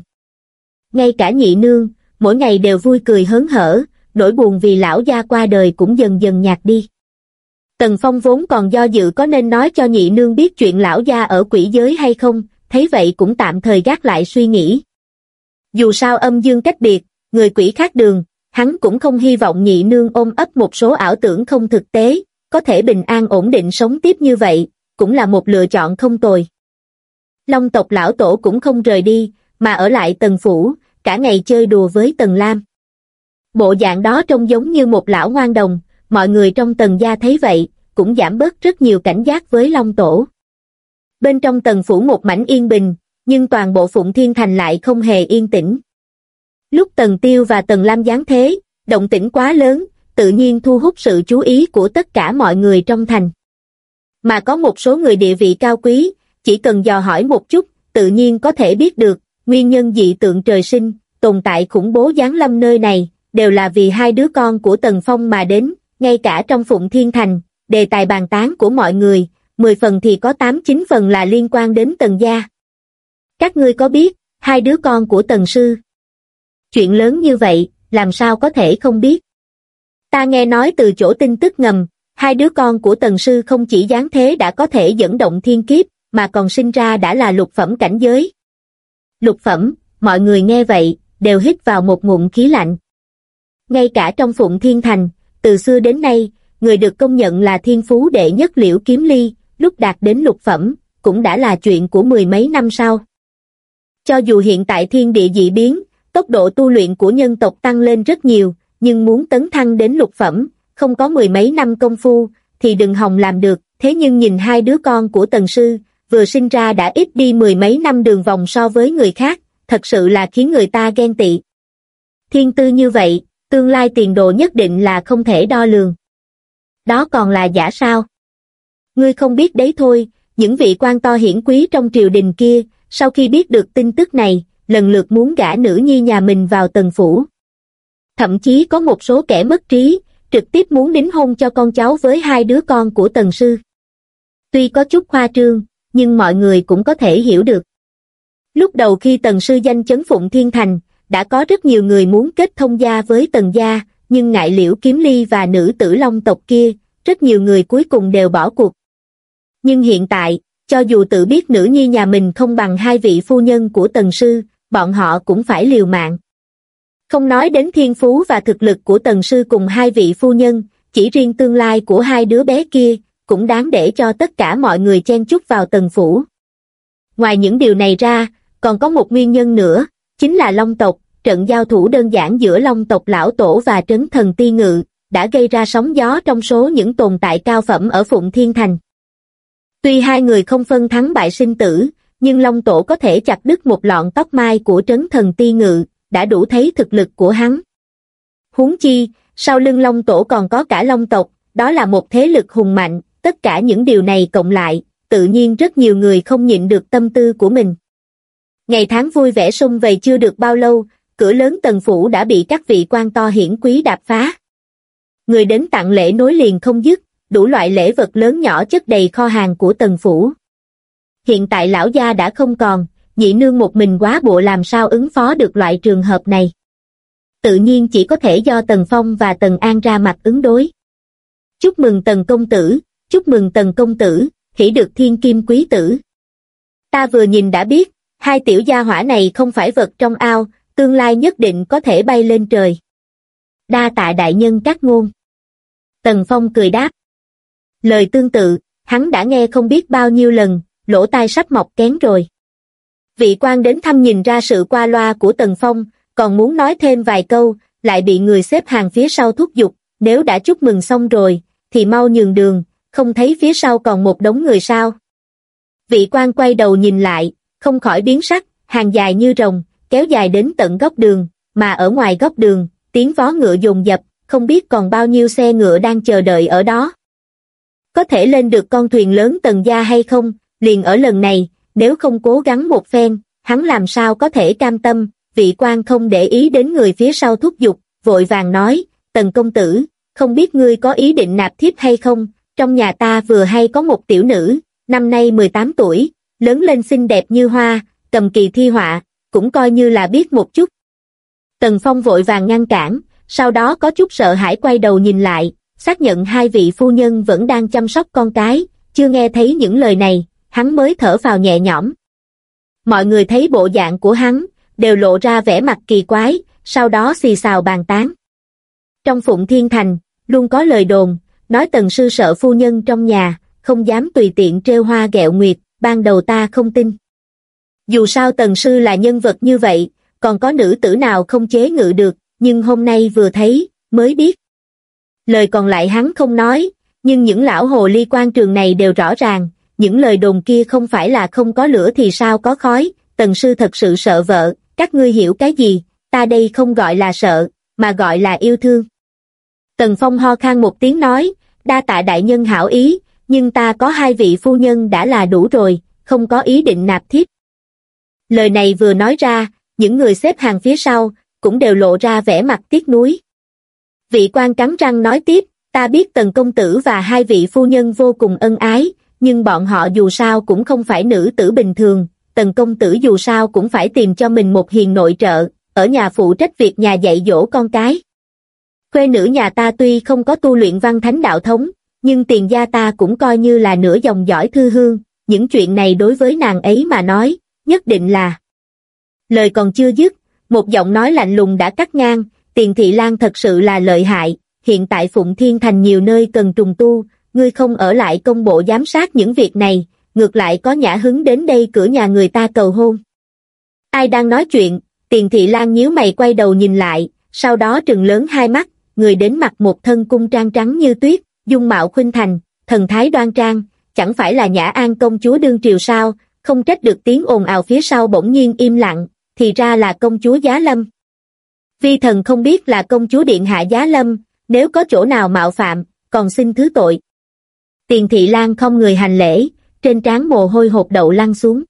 Ngay cả nhị nương, mỗi ngày đều vui cười hớn hở, nỗi buồn vì lão gia qua đời cũng dần dần nhạt đi. Tần Phong vốn còn do dự có nên nói cho nhị nương biết chuyện lão gia ở quỷ giới hay không, thấy vậy cũng tạm thời gác lại suy nghĩ. Dù sao âm dương cách biệt, người quỷ khác đường, hắn cũng không hy vọng nhị nương ôm ấp một số ảo tưởng không thực tế, có thể bình an ổn định sống tiếp như vậy, cũng là một lựa chọn không tồi. Long tộc lão tổ cũng không rời đi, mà ở lại Tần phủ, cả ngày chơi đùa với Tần Lam. Bộ dạng đó trông giống như một lão ngoan đồng, mọi người trong Tần gia thấy vậy, cũng giảm bớt rất nhiều cảnh giác với Long tổ. Bên trong Tần phủ một mảnh yên bình, nhưng toàn bộ Phụng Thiên Thành lại không hề yên tĩnh. Lúc Tần Tiêu và Tần Lam giáng thế, động tĩnh quá lớn, tự nhiên thu hút sự chú ý của tất cả mọi người trong thành. Mà có một số người địa vị cao quý, chỉ cần dò hỏi một chút, tự nhiên có thể biết được, nguyên nhân dị tượng trời sinh, tồn tại khủng bố giáng lâm nơi này, đều là vì hai đứa con của Tần Phong mà đến, ngay cả trong Phụng Thiên Thành, đề tài bàn tán của mọi người, 10 phần thì có 8-9 phần là liên quan đến Tần gia. Các ngươi có biết, hai đứa con của Tần sư? Chuyện lớn như vậy, làm sao có thể không biết? Ta nghe nói từ chỗ tin tức ngầm, hai đứa con của Tần sư không chỉ giáng thế đã có thể dẫn động thiên kiếp, mà còn sinh ra đã là lục phẩm cảnh giới. Lục phẩm, mọi người nghe vậy, đều hít vào một ngụm khí lạnh. Ngay cả trong Phụng Thiên Thành, từ xưa đến nay, người được công nhận là thiên phú đệ nhất Liễu Kiếm Ly, lúc đạt đến lục phẩm, cũng đã là chuyện của mười mấy năm sau. Cho dù hiện tại thiên địa dị biến, tốc độ tu luyện của nhân tộc tăng lên rất nhiều, nhưng muốn tấn thăng đến lục phẩm, không có mười mấy năm công phu, thì đừng hòng làm được. Thế nhưng nhìn hai đứa con của Tần sư, vừa sinh ra đã ít đi mười mấy năm đường vòng so với người khác, thật sự là khiến người ta ghen tị. Thiên tư như vậy, tương lai tiền đồ nhất định là không thể đo lường. Đó còn là giả sao? Ngươi không biết đấy thôi, những vị quan to hiển quý trong triều đình kia, sau khi biết được tin tức này, lần lượt muốn gả nữ nhi nhà mình vào Tần phủ. Thậm chí có một số kẻ mất trí, trực tiếp muốn đính hôn cho con cháu với hai đứa con của Tần sư. Tuy có chút khoa trương, nhưng mọi người cũng có thể hiểu được. Lúc đầu khi Tần sư danh chấn Phụng Thiên Thành, đã có rất nhiều người muốn kết thông gia với Tần gia, nhưng ngại Liễu Kiếm Ly và nữ tử Long tộc kia, rất nhiều người cuối cùng đều bỏ cuộc. Nhưng hiện tại, cho dù tự biết nữ nhi nhà mình không bằng hai vị phu nhân của Tần sư, bọn họ cũng phải liều mạng. Không nói đến thiên phú và thực lực của Tần sư cùng hai vị phu nhân, chỉ riêng tương lai của hai đứa bé kia, cũng đáng để cho tất cả mọi người chen chúc vào Tần phủ. Ngoài những điều này ra, còn có một nguyên nhân nữa, chính là Long tộc, trận giao thủ đơn giản giữa Long tộc lão tổ và Trấn Thần Ti Ngự, đã gây ra sóng gió trong số những tồn tại cao phẩm ở Phụng Thiên Thành. Tuy hai người không phân thắng bại sinh tử, nhưng Long tổ có thể chặt đứt một lọn tóc mai của Trấn Thần Ti Ngự, đã đủ thấy thực lực của hắn. Huống chi, sau lưng Long tổ còn có cả Long tộc, đó là một thế lực hùng mạnh, tất cả những điều này cộng lại, tự nhiên rất nhiều người không nhịn được tâm tư của mình. Ngày tháng vui vẻ sum vầy chưa được bao lâu, cửa lớn Tần phủ đã bị các vị quan to hiển quý đạp phá. Người đến tặng lễ nối liền không dứt, đủ loại lễ vật lớn nhỏ chất đầy kho hàng của Tần phủ. Hiện tại lão gia đã không còn, nhị nương một mình quá bộ làm sao ứng phó được loại trường hợp này. tự nhiên chỉ có thể do Tần Phong và Tần An ra mặt ứng đối. Chúc mừng Tần công tử, chúc mừng Tần công tử, hỷ được thiên kim quý tử. Ta vừa nhìn đã biết, hai tiểu gia hỏa này không phải vật trong ao, tương lai nhất định có thể bay lên trời. Đa tạ đại nhân các ngôn. Tần Phong cười đáp. Lời tương tự, hắn đã nghe không biết bao nhiêu lần, lỗ tai sắp mọc kén rồi. Vị quan đến thăm nhìn ra sự qua loa của Tần Phong, còn muốn nói thêm vài câu, lại bị người xếp hàng phía sau thúc giục, nếu đã chúc mừng xong rồi, thì mau nhường đường, không thấy phía sau còn một đống người sao. Vị quan quay đầu nhìn lại, không khỏi biến sắc, hàng dài như rồng, kéo dài đến tận góc đường, mà ở ngoài góc đường, tiếng vó ngựa dồn dập, không biết còn bao nhiêu xe ngựa đang chờ đợi ở đó. Có thể lên được con thuyền lớn Tần gia hay không, liền ở lần này, nếu không cố gắng một phen, hắn làm sao có thể cam tâm. Vị quan không để ý đến người phía sau thúc giục, vội vàng nói, Tần công tử, không biết ngươi có ý định nạp thiếp hay không, trong nhà ta vừa hay có một tiểu nữ, năm nay 18 tuổi, lớn lên xinh đẹp như hoa, cầm kỳ thi họa, cũng coi như là biết một chút. Tần Phong vội vàng ngăn cản, sau đó có chút sợ hãi quay đầu nhìn lại, xác nhận hai vị phu nhân vẫn đang chăm sóc con cái, chưa nghe thấy những lời này, hắn mới thở phào nhẹ nhõm. Mọi người thấy bộ dạng của hắn, đều lộ ra vẻ mặt kỳ quái, sau đó xì xào bàn tán. Trong Phụng Thiên Thành, luôn có lời đồn, nói Tần sư sợ phu nhân trong nhà, không dám tùy tiện trêu hoa ghẹo nguyệt, ban đầu ta không tin. Dù sao Tần sư là nhân vật như vậy, còn có nữ tử nào không chế ngự được, nhưng hôm nay vừa thấy, mới biết. Lời còn lại hắn không nói, nhưng những lão hồ ly quan trường này đều rõ ràng, những lời đồn kia không phải là không có lửa thì sao có khói, Tần sư thật sự sợ vợ, các ngươi hiểu cái gì, ta đây không gọi là sợ, mà gọi là yêu thương. Tần Phong ho khan một tiếng nói, đa tạ đại nhân hảo ý, nhưng ta có hai vị phu nhân đã là đủ rồi, không có ý định nạp thiếp. Lời này vừa nói ra, những người xếp hàng phía sau, cũng đều lộ ra vẻ mặt tiếc nuối. Vị quan cắn răng nói tiếp, ta biết Tần công tử và hai vị phu nhân vô cùng ân ái, nhưng bọn họ dù sao cũng không phải nữ tử bình thường, Tần công tử dù sao cũng phải tìm cho mình một hiền nội trợ, ở nhà phụ trách việc nhà dạy dỗ con cái. Khuê nữ nhà ta tuy không có tu luyện văn thánh đạo thống, nhưng tiền gia ta cũng coi như là nửa dòng dõi thư hương, những chuyện này đối với nàng ấy mà nói, nhất định là. Lời còn chưa dứt, một giọng nói lạnh lùng đã cắt ngang, Tiền Thị Lan thật sự là lợi hại, hiện tại Phụng Thiên Thành nhiều nơi cần trùng tu, ngươi không ở lại công bộ giám sát những việc này, ngược lại có nhã hứng đến đây cửa nhà người ta cầu hôn. Ai đang nói chuyện? Tiền Thị Lan nhíu mày quay đầu nhìn lại, sau đó trừng lớn hai mắt, người đến mặc một thân cung trang trắng như tuyết, dung mạo khuynh thành, thần thái đoan trang, chẳng phải là Nhã An công chúa đương triều sao, không trách được tiếng ồn ào phía sau bỗng nhiên im lặng, thì ra là công chúa Giá Lâm. Vi thần không biết là công chúa điện hạ Giá Lâm, nếu có chỗ nào mạo phạm, còn xin thứ tội. Tiền Thị Lan không người hành lễ, trên trán mồ hôi hột đậu lăn xuống.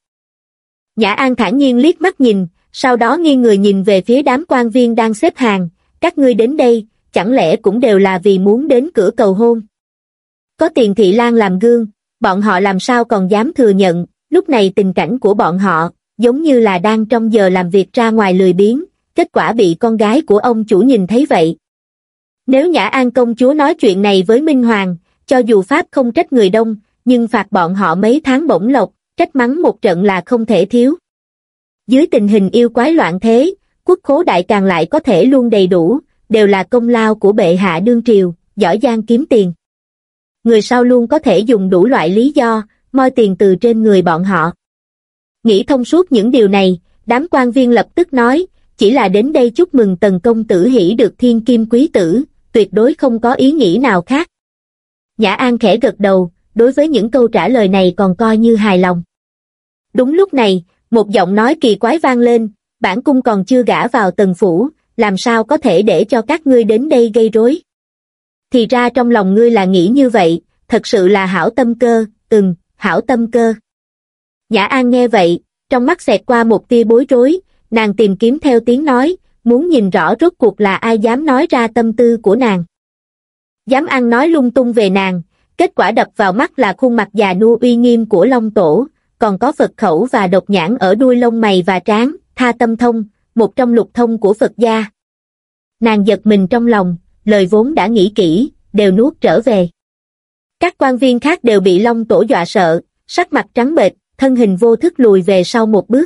Nhã An thản nhiên liếc mắt nhìn, sau đó nghiêng người nhìn về phía đám quan viên đang xếp hàng, các ngươi đến đây, chẳng lẽ cũng đều là vì muốn đến cửa cầu hôn. Có Tiền Thị Lan làm gương, bọn họ làm sao còn dám thừa nhận, lúc này tình cảnh của bọn họ, giống như là đang trong giờ làm việc ra ngoài lười biếng, kết quả bị con gái của ông chủ nhìn thấy vậy. Nếu Nhã An công chúa nói chuyện này với Minh Hoàng, cho dù pháp không trách người đông, nhưng phạt bọn họ mấy tháng bổng lộc, trách mắng một trận là không thể thiếu. Dưới tình hình yêu quái loạn thế, quốc khố đại càng lại có thể luôn đầy đủ, đều là công lao của bệ hạ đương triều, giỏi giang kiếm tiền. Người sau luôn có thể dùng đủ loại lý do, moi tiền từ trên người bọn họ. Nghĩ thông suốt những điều này, đám quan viên lập tức nói, chỉ là đến đây chúc mừng Tần công tử hỷ được thiên kim quý tử, tuyệt đối không có ý nghĩ nào khác. Nhã An khẽ gật đầu, đối với những câu trả lời này còn coi như hài lòng. Đúng lúc này, một giọng nói kỳ quái vang lên, bản cung còn chưa gả vào Tần phủ, làm sao có thể để cho các ngươi đến đây gây rối. Thì ra trong lòng ngươi là nghĩ như vậy, thật sự là hảo tâm cơ, hảo tâm cơ. Nhã An nghe vậy, trong mắt xẹt qua một tia bối rối, nàng tìm kiếm theo tiếng nói, muốn nhìn rõ rốt cuộc là ai dám nói ra tâm tư của nàng. Dám ăn nói lung tung về nàng, kết quả đập vào mắt là khuôn mặt già nua uy nghiêm của Long Tổ, còn có Phật khẩu và độc nhãn ở đuôi lông mày và trán, tha tâm thông, một trong lục thông của Phật gia. Nàng giật mình trong lòng, lời vốn đã nghĩ kỹ, đều nuốt trở về. Các quan viên khác đều bị Long Tổ dọa sợ, sắc mặt trắng bệch, thân hình vô thức lùi về sau một bước.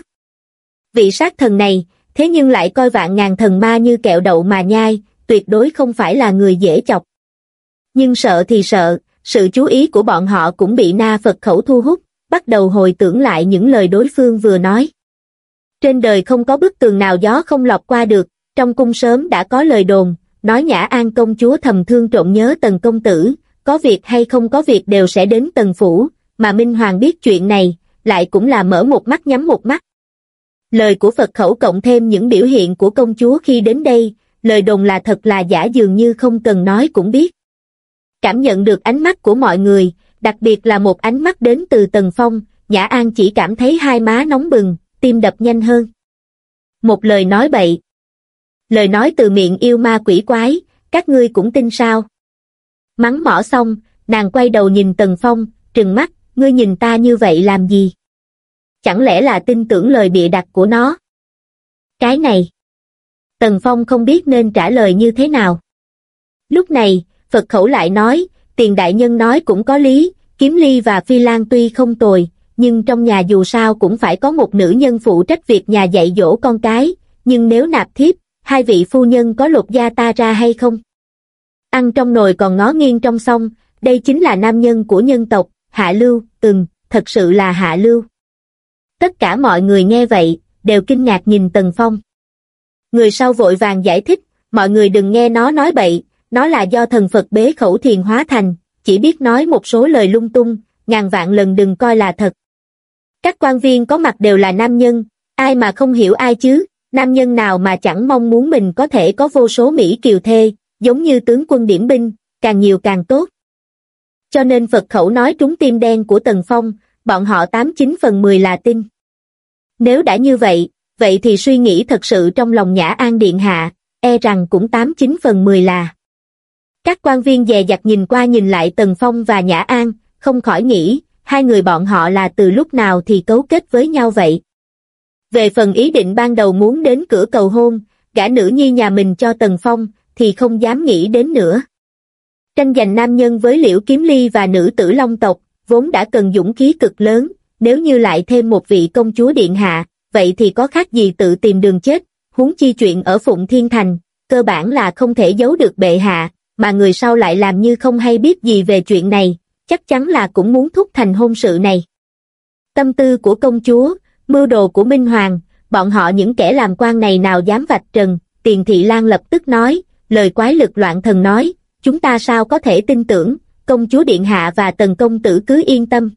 Vị sát thần này, thế nhưng lại coi vạn ngàn thần ma như kẹo đậu mà nhai, tuyệt đối không phải là người dễ chọc. Nhưng sợ thì sợ, sự chú ý của bọn họ cũng bị Na Phật khẩu thu hút, bắt đầu hồi tưởng lại những lời đối phương vừa nói. Trên đời không có bức tường nào gió không lọt qua được, trong cung sớm đã có lời đồn, nói Nhã An công chúa thầm thương trộm nhớ Tần công tử, có việc hay không có việc đều sẽ đến Tần phủ, mà Minh Hoàng biết chuyện này, lại cũng là mở một mắt nhắm một mắt. Lời của Phật khẩu cộng thêm những biểu hiện của công chúa khi đến đây, lời đồn là thật là giả dường như không cần nói cũng biết. Cảm nhận được ánh mắt của mọi người, đặc biệt là một ánh mắt đến từ Tần Phong, Nhã An chỉ cảm thấy hai má nóng bừng, tim đập nhanh hơn. Một lời nói bậy. Lời nói từ miệng yêu ma quỷ quái, các ngươi cũng tin sao? Mắng mỏ xong, nàng quay đầu nhìn Tần Phong, trừng mắt, ngươi nhìn ta như vậy làm gì? Chẳng lẽ là tin tưởng lời bịa đặt của nó? Cái này. Tần Phong không biết nên trả lời như thế nào. Lúc này, Phật khẩu lại nói, Tiền đại nhân nói cũng có lý, Kiếm Ly và Phi Lan tuy không tồi, nhưng trong nhà dù sao cũng phải có một nữ nhân phụ trách việc nhà dạy dỗ con cái, nhưng nếu nạp thiếp, hai vị phu nhân có lột da ta ra hay không? Ăn trong nồi còn ngó nghiêng trong xong, đây chính là nam nhân của nhân tộc, Hạ Lưu, thật sự là Hạ Lưu. Tất cả mọi người nghe vậy, đều kinh ngạc nhìn Tần Phong. Người sau vội vàng giải thích, mọi người đừng nghe nó nói bậy, nó là do thần Phật bế khẩu thiền hóa thành, chỉ biết nói một số lời lung tung, ngàn vạn lần đừng coi là thật. Các quan viên có mặt đều là nam nhân, ai mà không hiểu ai chứ, nam nhân nào mà chẳng mong muốn mình có thể có vô số mỹ kiều thê, giống như tướng quân điểm binh, càng nhiều càng tốt. Cho nên Phật khẩu nói trúng tim đen của Tần Phong, bọn họ 89/10 là tin. Nếu đã như vậy, vậy thì suy nghĩ thật sự trong lòng Nhã An điện hạ, e rằng cũng 89/10 là. Các quan viên dè dặt nhìn qua nhìn lại Tần Phong và Nhã An, không khỏi nghĩ, hai người bọn họ là từ lúc nào thì cấu kết với nhau vậy. Về phần ý định ban đầu muốn đến cửa cầu hôn, gả nữ nhi nhà mình cho Tần Phong, thì không dám nghĩ đến nữa. Tranh giành nam nhân với Liễu Kiếm Ly và nữ tử Long tộc, vốn đã cần dũng khí cực lớn, nếu như lại thêm một vị công chúa điện hạ, vậy thì có khác gì tự tìm đường chết, huống chi chuyện ở Phụng Thiên Thành, cơ bản là không thể giấu được bệ hạ, mà người sau lại làm như không hay biết gì về chuyện này, chắc chắn là cũng muốn thúc thành hôn sự này. Tâm tư của công chúa, mưu đồ của Minh Hoàng, bọn họ những kẻ làm quan này nào dám vạch trần, Tiền Thị Lan lập tức nói, lời quái lực loạn thần nói, chúng ta sao có thể tin tưởng, công chúa điện hạ và Tần công tử cứ yên tâm.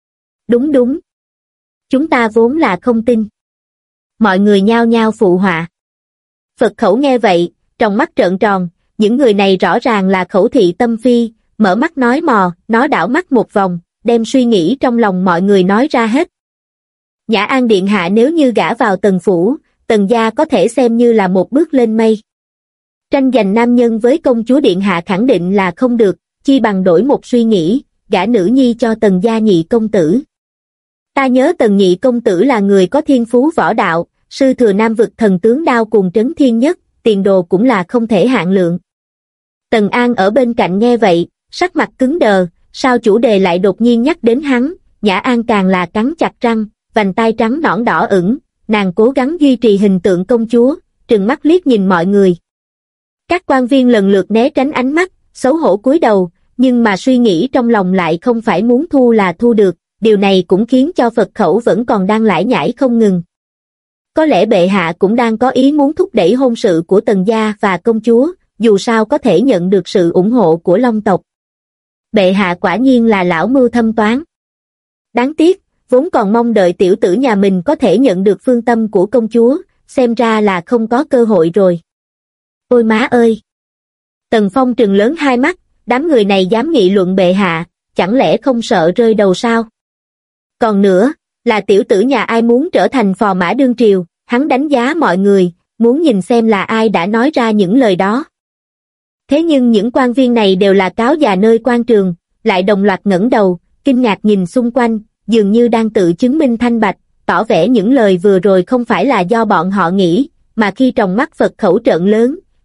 Đúng. Chúng ta vốn là không tin. Mọi người nhao nhao phụ họa. Phật khẩu nghe vậy, trong mắt trợn tròn, những người này rõ ràng là khẩu thị tâm phi, mở mắt nói mò, nó đảo mắt một vòng, đem suy nghĩ trong lòng mọi người nói ra hết. Nhã An điện hạ nếu như gả vào Tần phủ, Tần gia có thể xem như là một bước lên mây. Tranh giành nam nhân với công chúa điện hạ khẳng định là không được, chi bằng đổi một suy nghĩ, gả nữ nhi cho Tần gia nhị công tử. Ta nhớ Tần nhị công tử là người có thiên phú võ đạo, sư thừa Nam vực thần tướng đao cùng trấn thiên nhất, tiền đồ cũng là không thể hạn lượng. Tần An ở bên cạnh nghe vậy, sắc mặt cứng đờ, sao chủ đề lại đột nhiên nhắc đến hắn, Nhã An càng là cắn chặt răng, vành tai trắng nõn đỏ ửng, nàng cố gắng duy trì hình tượng công chúa, trừng mắt liếc nhìn mọi người. Các quan viên lần lượt né tránh ánh mắt, xấu hổ cúi đầu, nhưng mà suy nghĩ trong lòng lại không phải muốn thu là thu được, điều này cũng khiến cho Phật khẩu vẫn còn đang lải nhải không ngừng. Có lẽ bệ hạ cũng đang có ý muốn thúc đẩy hôn sự của Tần gia và công chúa, dù sao có thể nhận được sự ủng hộ của Long tộc. Bệ hạ quả nhiên là lão mưu thâm toán. Đáng tiếc, vốn còn mong đợi tiểu tử nhà mình có thể nhận được phương tâm của công chúa, xem ra là không có cơ hội rồi. Ôi má ơi! Tần Phong trừng lớn hai mắt, đám người này dám nghị luận bệ hạ, chẳng lẽ không sợ rơi đầu sao? Còn nữa, là tiểu tử nhà ai muốn trở thành phò mã đương triều, hắn đánh giá mọi người, muốn nhìn xem là ai đã nói ra những lời đó. Thế nhưng những quan viên này đều là cáo già nơi quan trường, lại đồng loạt ngẩng đầu, kinh ngạc nhìn xung quanh, dường như đang tự chứng minh thanh bạch, tỏ vẻ những lời vừa rồi không phải là do bọn họ nghĩ, mà khi trong mắt Phật khẩu trợn lớn,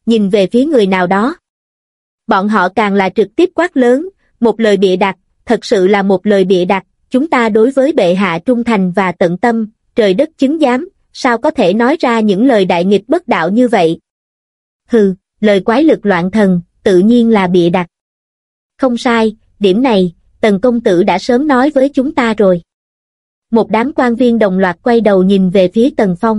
nhìn về phía người nào đó. Bọn họ càng là trực tiếp quát lớn, một lời bịa đặt, thật sự là một lời bịa đặt, chúng ta đối với bệ hạ trung thành và tận tâm, trời đất chứng giám, sao có thể nói ra những lời đại nghịch bất đạo như vậy? Hừ, lời quái lực loạn thần, tự nhiên là bịa đặt. Không sai, điểm này, Tần công tử đã sớm nói với chúng ta rồi. Một đám quan viên đồng loạt quay đầu nhìn về phía Tần Phong.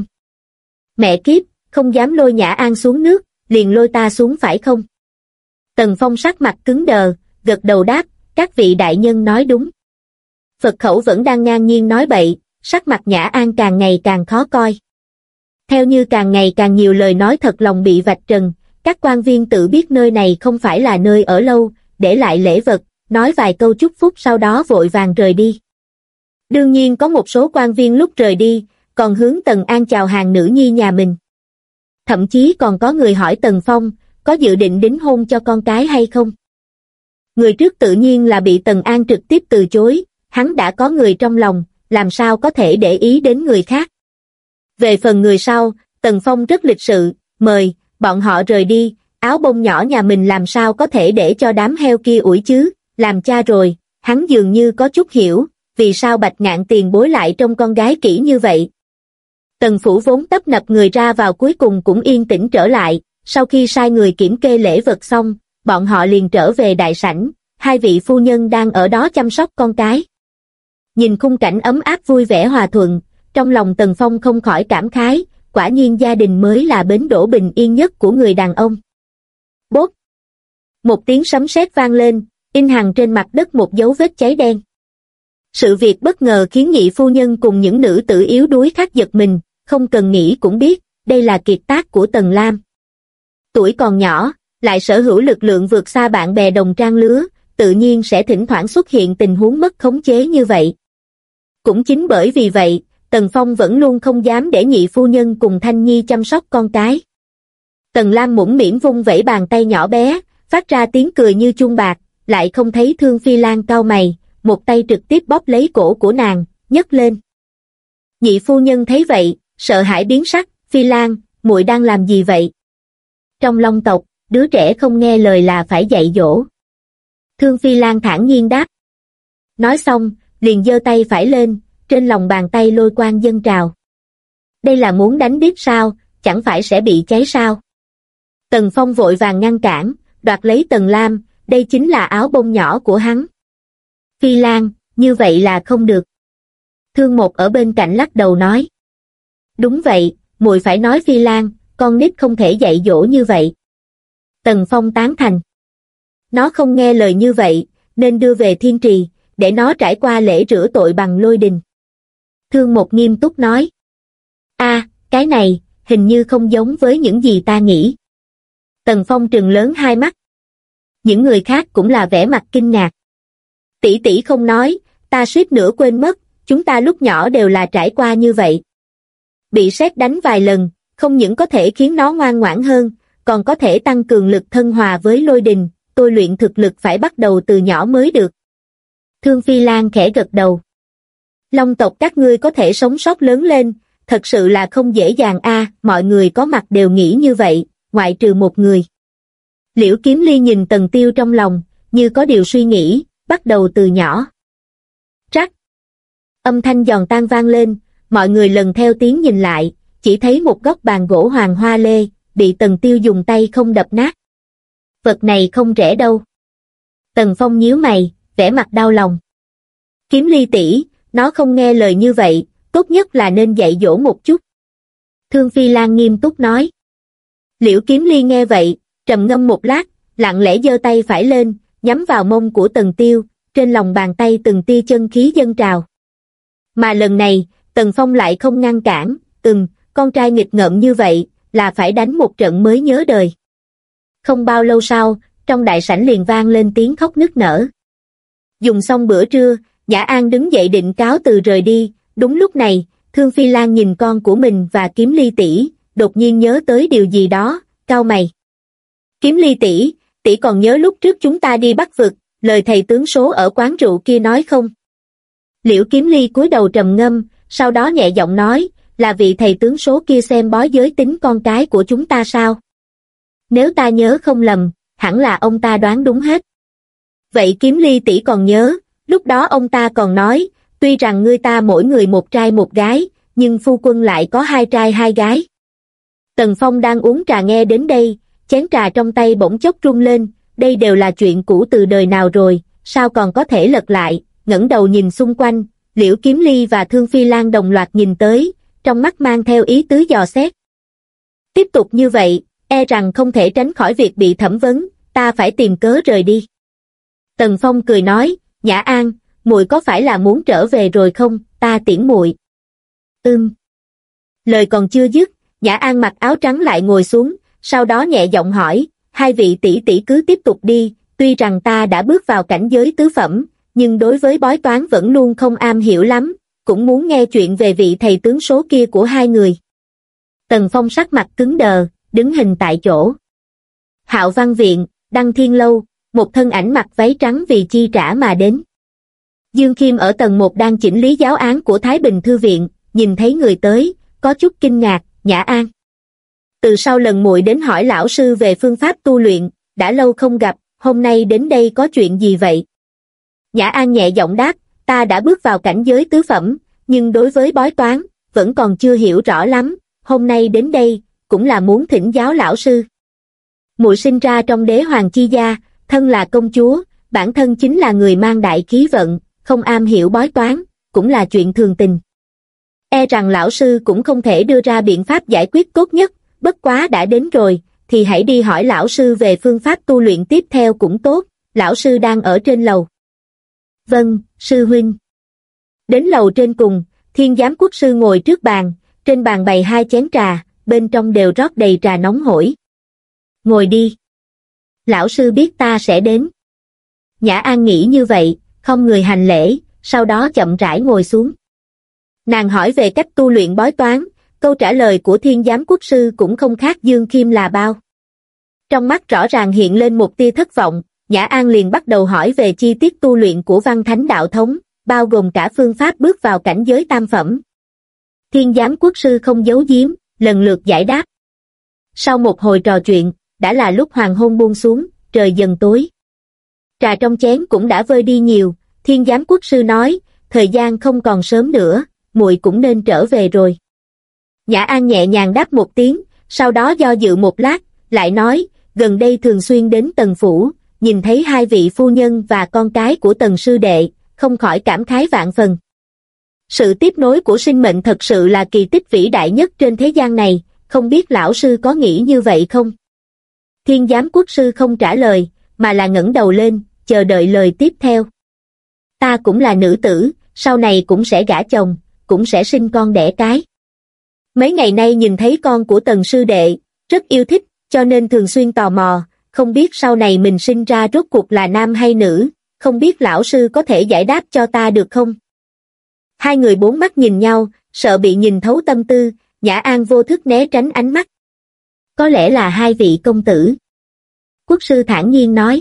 Mẹ kiếp, không dám lôi Nhã An xuống nước, liền lôi ta xuống phải không? Tần Phong sắc mặt cứng đờ, gật đầu đáp, các vị đại nhân nói đúng. Phật khẩu vẫn đang ngang nhiên nói bậy, sắc mặt Nhã An càng ngày càng khó coi. Theo như càng ngày càng nhiều lời nói thật lòng bị vạch trần, các quan viên tự biết nơi này không phải là nơi ở lâu, để lại lễ vật, nói vài câu chúc phúc sau đó vội vàng rời đi. Đương nhiên có một số quan viên lúc rời đi, còn hướng Tần An chào hàng nữ nhi nhà mình. Thậm chí còn có người hỏi Tần Phong, có dự định đính hôn cho con cái hay không? Người trước tự nhiên là bị Tần An trực tiếp từ chối, hắn đã có người trong lòng, làm sao có thể để ý đến người khác. Về phần người sau, Tần Phong rất lịch sự, mời, bọn họ rời đi, áo bông nhỏ nhà mình làm sao có thể để cho đám heo kia ủi chứ, làm cha rồi, hắn dường như có chút hiểu, vì sao Bạch Ngạn tiền bối lại trông con gái kỹ như vậy. Tần phủ vốn tấp nập người ra vào cuối cùng cũng yên tĩnh trở lại, sau khi sai người kiểm kê lễ vật xong, bọn họ liền trở về đại sảnh, hai vị phu nhân đang ở đó chăm sóc con cái. Nhìn khung cảnh ấm áp vui vẻ hòa thuận, trong lòng Tần Phong không khỏi cảm khái, quả nhiên gia đình mới là bến đỗ bình yên nhất của người đàn ông. Bốp! Một tiếng sấm sét vang lên, in hằn trên mặt đất một dấu vết cháy đen. Sự việc bất ngờ khiến nhị phu nhân cùng những nữ tử yếu đuối khác giật mình, không cần nghĩ cũng biết, đây là kiệt tác của Tần Lam. Tuổi còn nhỏ, lại sở hữu lực lượng vượt xa bạn bè đồng trang lứa, tự nhiên sẽ thỉnh thoảng xuất hiện tình huống mất khống chế như vậy. Cũng chính bởi vì vậy, Tần Phong vẫn luôn không dám để nhị phu nhân cùng Thanh Nhi chăm sóc con cái. Tần Lam mũm mĩm vung vẩy bàn tay nhỏ bé, phát ra tiếng cười như chuông bạc, lại không thấy Thương Phi Lan cau mày, một tay trực tiếp bóp lấy cổ của nàng, nhấc lên. Nhị phu nhân thấy vậy, sợ hãi biến sắc, Phi Lan, muội đang làm gì vậy? Trong Long tộc, đứa trẻ không nghe lời là phải dạy dỗ. Thương Phi Lan thản nhiên đáp. Nói xong, liền giơ tay phải lên, trên lòng bàn tay lôi quang dâng trào. Đây là muốn đánh đít sao, chẳng phải sẽ bị cháy sao? Tần Phong vội vàng ngăn cản, đoạt lấy Tần Lam, đây chính là áo bông nhỏ của hắn. Phi Lan, như vậy là không được. Thương Một ở bên cạnh lắc đầu nói. Đúng vậy, muội phải nói Phi Lan, con nít không thể dạy dỗ như vậy. Tần Phong tán thành. Nó không nghe lời như vậy, nên đưa về Thiên Trì, để nó trải qua lễ rửa tội bằng lôi đình. Thương Một nghiêm túc nói. Cái này, hình như không giống với những gì ta nghĩ. Tần Phong trừng lớn hai mắt. Những người khác cũng là vẻ mặt kinh ngạc. Tỷ tỷ không nói, ta suýt nữa quên mất, chúng ta lúc nhỏ đều là trải qua như vậy. Bị sét đánh vài lần, không những có thể khiến nó ngoan ngoãn hơn, còn có thể tăng cường lực thân hòa với lôi đình, tôi luyện thực lực phải bắt đầu từ nhỏ mới được. Thương Phi Lan khẽ gật đầu. Long tộc các ngươi có thể sống sót lớn lên, thật sự là không dễ dàng mọi người có mặt đều nghĩ như vậy, ngoại trừ một người. Liễu Kiếm Ly nhìn Tần Tiêu trong lòng, như có điều suy nghĩ, bắt đầu từ nhỏ. Trắc! Âm thanh giòn tan vang lên, mọi người lần theo tiếng nhìn lại, chỉ thấy một góc bàn gỗ hoàng hoa lê, bị Tần Tiêu dùng tay không đập nát. Vật này không rẻ đâu. Tần Phong nhíu mày, vẻ mặt đau lòng. Kiếm Ly tỷ, nó không nghe lời như vậy, tốt nhất là nên dạy dỗ một chút. Thương Phi Lan nghiêm túc nói. Liễu Kiếm Ly nghe vậy, trầm ngâm một lát, lặng lẽ giơ tay phải lên, nhắm vào mông của Tần Tiêu, trên lòng bàn tay từng tia chân khí dâng trào. Mà lần này, Tần Phong lại không ngăn cản, con trai nghịch ngợm như vậy, là phải đánh một trận mới nhớ đời. Không bao lâu sau, trong đại sảnh liền vang lên tiếng khóc nức nở. Dùng xong bữa trưa, Nhã An đứng dậy định cáo từ rời đi, đúng lúc này, Thương Phi Lan nhìn con của mình và Kiếm Ly tỷ, đột nhiên nhớ tới điều gì đó, cau mày. Kiếm Ly tỷ, tỷ còn nhớ lúc trước chúng ta đi Bắc Vực, lời thầy tướng số ở quán rượu kia nói không? Liễu Kiếm Ly cúi đầu trầm ngâm, sau đó nhẹ giọng nói, là vị thầy tướng số kia xem bói giới tính con cái của chúng ta sao? Nếu ta nhớ không lầm, hẳn là ông ta đoán đúng hết. Vậy Kiếm Ly tỷ còn nhớ, lúc đó ông ta còn nói, tuy rằng ngươi ta mỗi người một trai một gái, nhưng phu quân lại có hai trai hai gái. Tần Phong đang uống trà nghe đến đây, chén trà trong tay bỗng chốc rung lên, đây đều là chuyện cũ từ đời nào rồi, sao còn có thể lật lại, ngẩng đầu nhìn xung quanh, Liễu Kiếm Ly và Thương Phi Lan đồng loạt nhìn tới, trong mắt mang theo ý tứ dò xét. Tiếp tục như vậy, e rằng không thể tránh khỏi việc bị thẩm vấn, ta phải tìm cớ rời đi. Tần Phong cười nói, Nhã An, muội có phải là muốn trở về rồi không, ta tiễn muội. Lời còn chưa dứt, Nhã An mặc áo trắng lại ngồi xuống, sau đó nhẹ giọng hỏi, hai vị tỷ tỷ cứ tiếp tục đi, tuy rằng ta đã bước vào cảnh giới tứ phẩm, nhưng đối với bói toán vẫn luôn không am hiểu lắm, cũng muốn nghe chuyện về vị thầy tướng số kia của hai người. Tần Phong sắc mặt cứng đờ, đứng hình tại chỗ. Hạo Văn Viện, Đăng Thiên Lâu, một thân ảnh mặc váy trắng vì chi trả mà đến. Dương Khiêm ở tầng 1 đang chỉnh lý giáo án của Thái Bình Thư Viện, nhìn thấy người tới, có chút kinh ngạc, Nhã An. Từ sau lần muội đến hỏi lão sư về phương pháp tu luyện, đã lâu không gặp, hôm nay đến đây có chuyện gì vậy? Nhã An nhẹ giọng đáp, ta đã bước vào cảnh giới tứ phẩm, nhưng đối với bói toán, vẫn còn chưa hiểu rõ lắm, hôm nay đến đây, cũng là muốn thỉnh giáo lão sư. Muội sinh ra trong đế hoàng chi gia, thân là công chúa, bản thân chính là người mang đại khí vận, không am hiểu bói toán, cũng là chuyện thường tình. E rằng lão sư cũng không thể đưa ra biện pháp giải quyết tốt nhất, bất quá đã đến rồi, thì hãy đi hỏi lão sư về phương pháp tu luyện tiếp theo cũng tốt, lão sư đang ở trên lầu. Vâng, sư huynh. Đến lầu trên cùng, Thiên Giám Quốc sư ngồi trước bàn, trên bàn bày hai chén trà, bên trong đều rót đầy trà nóng hổi. Ngồi đi. Lão sư biết ta sẽ đến. Nhã An nghĩ như vậy, không người hành lễ, sau đó chậm rãi ngồi xuống. Nàng hỏi về cách tu luyện bói toán, câu trả lời của Thiên Giám Quốc sư cũng không khác Dương Khiêm là bao. Trong mắt rõ ràng hiện lên một tia thất vọng, Nhã An liền bắt đầu hỏi về chi tiết tu luyện của Văn Thánh Đạo Thống, bao gồm cả phương pháp bước vào cảnh giới tam phẩm. Thiên Giám Quốc sư không giấu giếm, lần lượt giải đáp. Sau một hồi trò chuyện, đã là lúc hoàng hôn buông xuống, trời dần tối. Trà trong chén cũng đã vơi đi nhiều, Thiên Giám Quốc sư nói, thời gian không còn sớm nữa, muội cũng nên trở về rồi. Nhã An nhẹ nhàng đáp một tiếng, sau đó do dự một lát, lại nói, gần đây thường xuyên đến Tần phủ, nhìn thấy hai vị phu nhân và con cái của Tần sư đệ, không khỏi cảm khái vạn phần. Sự tiếp nối của sinh mệnh thật sự là kỳ tích vĩ đại nhất trên thế gian này, không biết lão sư có nghĩ như vậy không? Thiên Giám Quốc sư không trả lời, mà là ngẩng đầu lên, chờ đợi lời tiếp theo. Ta cũng là nữ tử, sau này cũng sẽ gả chồng, cũng sẽ sinh con đẻ cái. Mấy ngày nay nhìn thấy con của Tần sư đệ, rất yêu thích, cho nên thường xuyên tò mò, không biết sau này mình sinh ra rốt cuộc là nam hay nữ, không biết lão sư có thể giải đáp cho ta được không? Hai người bốn mắt nhìn nhau, sợ bị nhìn thấu tâm tư, Nhã An vô thức né tránh ánh mắt. Có lẽ là hai vị công tử. Quốc sư thản nhiên nói.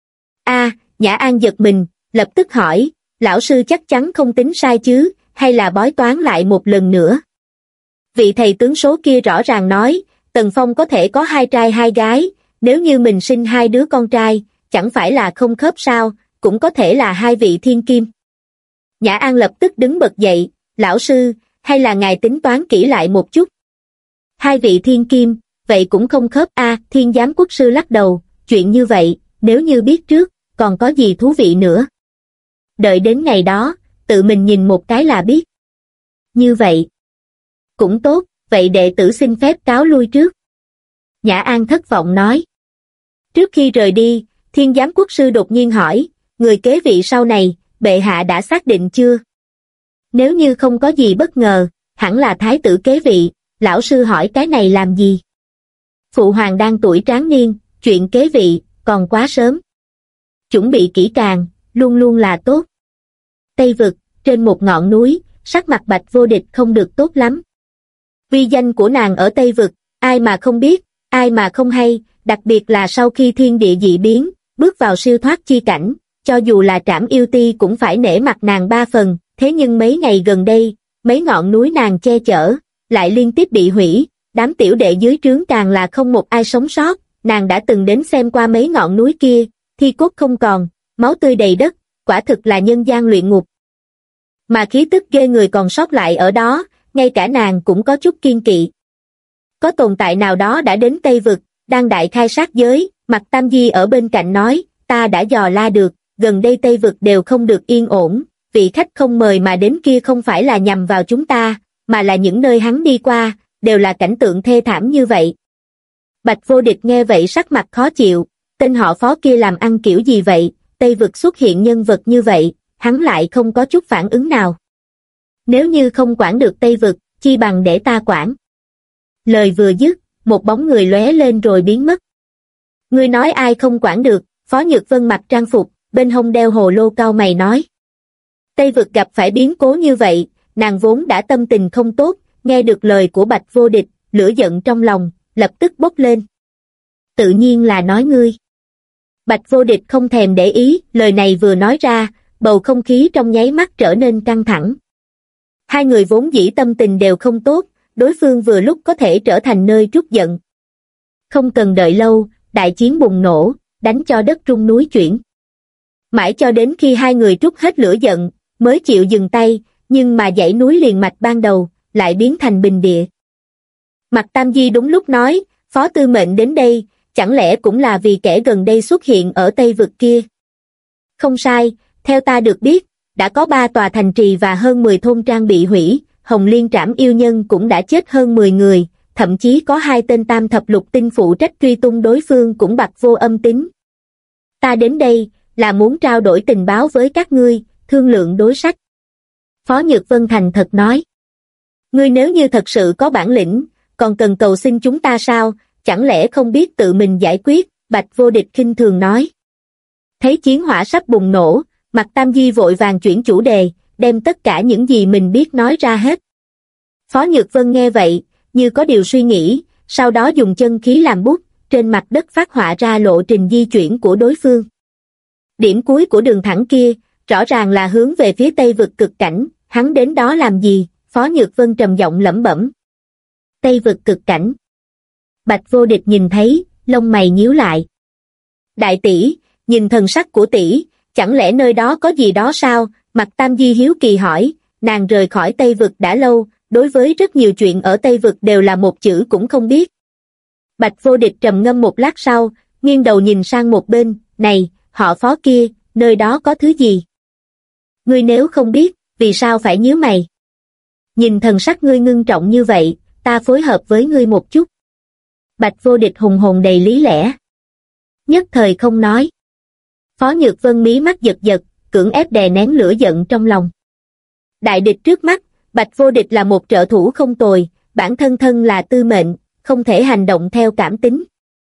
Nhã An giật mình, lập tức hỏi, lão sư chắc chắn không tính sai chứ, hay là bói toán lại một lần nữa? Vị thầy tướng số kia rõ ràng nói, Tần Phong có thể có hai trai hai gái, nếu như mình sinh hai đứa con trai, chẳng phải là không khớp sao, cũng có thể là hai vị thiên kim. Nhã An lập tức đứng bật dậy, lão sư, hay là ngài tính toán kỹ lại một chút? Hai vị thiên kim, vậy cũng không khớp Thiên Giám Quốc sư lắc đầu, chuyện như vậy, nếu như biết trước, còn có gì thú vị nữa? Đợi đến ngày đó, tự mình nhìn một cái là biết. Như vậy, cũng tốt, vậy đệ tử xin phép cáo lui trước. Nhã An thất vọng nói. Trước khi rời đi, Thiên Giám Quốc sư đột nhiên hỏi, người kế vị sau này, bệ hạ đã xác định chưa? Nếu như không có gì bất ngờ, hẳn là thái tử kế vị, lão sư hỏi cái này làm gì? Phụ hoàng đang tuổi tráng niên, chuyện kế vị, còn quá sớm. Chuẩn bị kỹ càng, luôn luôn là tốt. Tây Vực, trên một ngọn núi, sắc mặt Bạch Vô Địch không được tốt lắm. Uy danh của nàng ở Tây Vực, ai mà không biết, ai mà không hay, đặc biệt là sau khi thiên địa dị biến, bước vào siêu thoát chi cảnh, cho dù là Trảm Yêu Ti cũng phải nể mặt nàng ba phần, thế nhưng mấy ngày gần đây, mấy ngọn núi nàng che chở, lại liên tiếp bị hủy, đám tiểu đệ dưới trướng càng là không một ai sống sót, nàng đã từng đến xem qua mấy ngọn núi kia, thi cốt không còn, máu tươi đầy đất, quả thực là nhân gian luyện ngục. Mà khí tức ghê người còn sót lại ở đó, ngay cả nàng cũng có chút kiêng kỵ. Có tồn tại nào đó đã đến Tây Vực, đang đại khai sát giới, Mạc Tam Di ở bên cạnh nói, ta đã dò la được, gần đây Tây Vực đều không được yên ổn, vị khách không mời mà đến kia không phải là nhằm vào chúng ta, mà là những nơi hắn đi qua, đều là cảnh tượng thê thảm như vậy. Bạch Vô Địch nghe vậy sắc mặt khó chịu, tên họ Phó kia làm ăn kiểu gì vậy, Tây Vực xuất hiện nhân vật như vậy, hắn lại không có chút phản ứng nào. Nếu như không quản được Tây Vực, chi bằng để ta quản. Lời vừa dứt, một bóng người lóe lên rồi biến mất. Ngươi nói ai không quản được, Phó Nhược Vân mặc trang phục, bên hông đeo hồ lô cau mày nói. Tây Vực gặp phải biến cố như vậy, nàng vốn đã tâm tình không tốt, nghe được lời của Bạch Vô Địch, lửa giận trong lòng, lập tức bốc lên. Tự nhiên là nói ngươi. Bạch Vô Địch không thèm để ý, lời này vừa nói ra, bầu không khí trong nháy mắt trở nên căng thẳng. Hai người vốn dĩ tâm tình đều không tốt, đối phương vừa lúc có thể trở thành nơi trút giận. Không cần đợi lâu, đại chiến bùng nổ, đánh cho đất rung núi chuyển. Mãi cho đến khi hai người trút hết lửa giận, mới chịu dừng tay, nhưng mà dãy núi liền mạch ban đầu, lại biến thành bình địa. Mạc Tam Di đúng lúc nói, Phó Tư Mệnh đến đây, chẳng lẽ cũng là vì kẻ gần đây xuất hiện ở Tây Vực kia? Không sai, theo ta được biết, đã có 3 tòa thành trì và hơn 10 thôn trang bị hủy, Hồng Liên Trảm yêu nhân cũng đã chết hơn 10 người, thậm chí có 2 tên tam thập lục tinh phụ trách truy tung đối phương cũng bặt vô âm tín. Ta đến đây, là muốn trao đổi tình báo với các ngươi, thương lượng đối sách. Phó Nhược Vân thành thật nói. Ngươi nếu như thật sự có bản lĩnh, còn cần cầu xin chúng ta sao, chẳng lẽ không biết tự mình giải quyết, Bạch Vô Địch khinh thường nói. Thấy chiến hỏa sắp bùng nổ, Mạc Tam Di vội vàng chuyển chủ đề, đem tất cả những gì mình biết nói ra hết. Phó Nhược Vân nghe vậy, như có điều suy nghĩ, sau đó dùng chân khí làm bút, trên mặt đất phát họa ra lộ trình di chuyển của đối phương. Điểm cuối của đường thẳng kia, rõ ràng là hướng về phía Tây Vực cực cảnh, hắn đến đó làm gì? Phó Nhược Vân trầm giọng lẩm bẩm. Tây Vực cực cảnh. Bạch Vô Địch nhìn thấy, lông mày nhíu lại. Đại tỷ, nhìn thần sắc của tỷ, chẳng lẽ nơi đó có gì đó sao? Mạc Tam Di hiếu kỳ hỏi, nàng rời khỏi Tây Vực đã lâu, đối với rất nhiều chuyện ở Tây Vực đều là một chữ cũng không biết. Bạch Vô Địch trầm ngâm một lát sau, nghiêng đầu nhìn sang một bên, này, họ Phó kia, nơi đó có thứ gì? Ngươi nếu không biết, vì sao phải nhíu mày? Nhìn thần sắc ngươi ngưng trọng như vậy, ta phối hợp với ngươi một chút. Bạch Vô Địch hùng hồn đầy lý lẽ. Nhất thời không nói. Phó Nhược Vân mí mắt giật giật, cưỡng ép đè nén lửa giận trong lòng. Đại địch trước mắt, Bạch Vô Địch là một trợ thủ không tồi, bản thân thân là tư mệnh, không thể hành động theo cảm tính.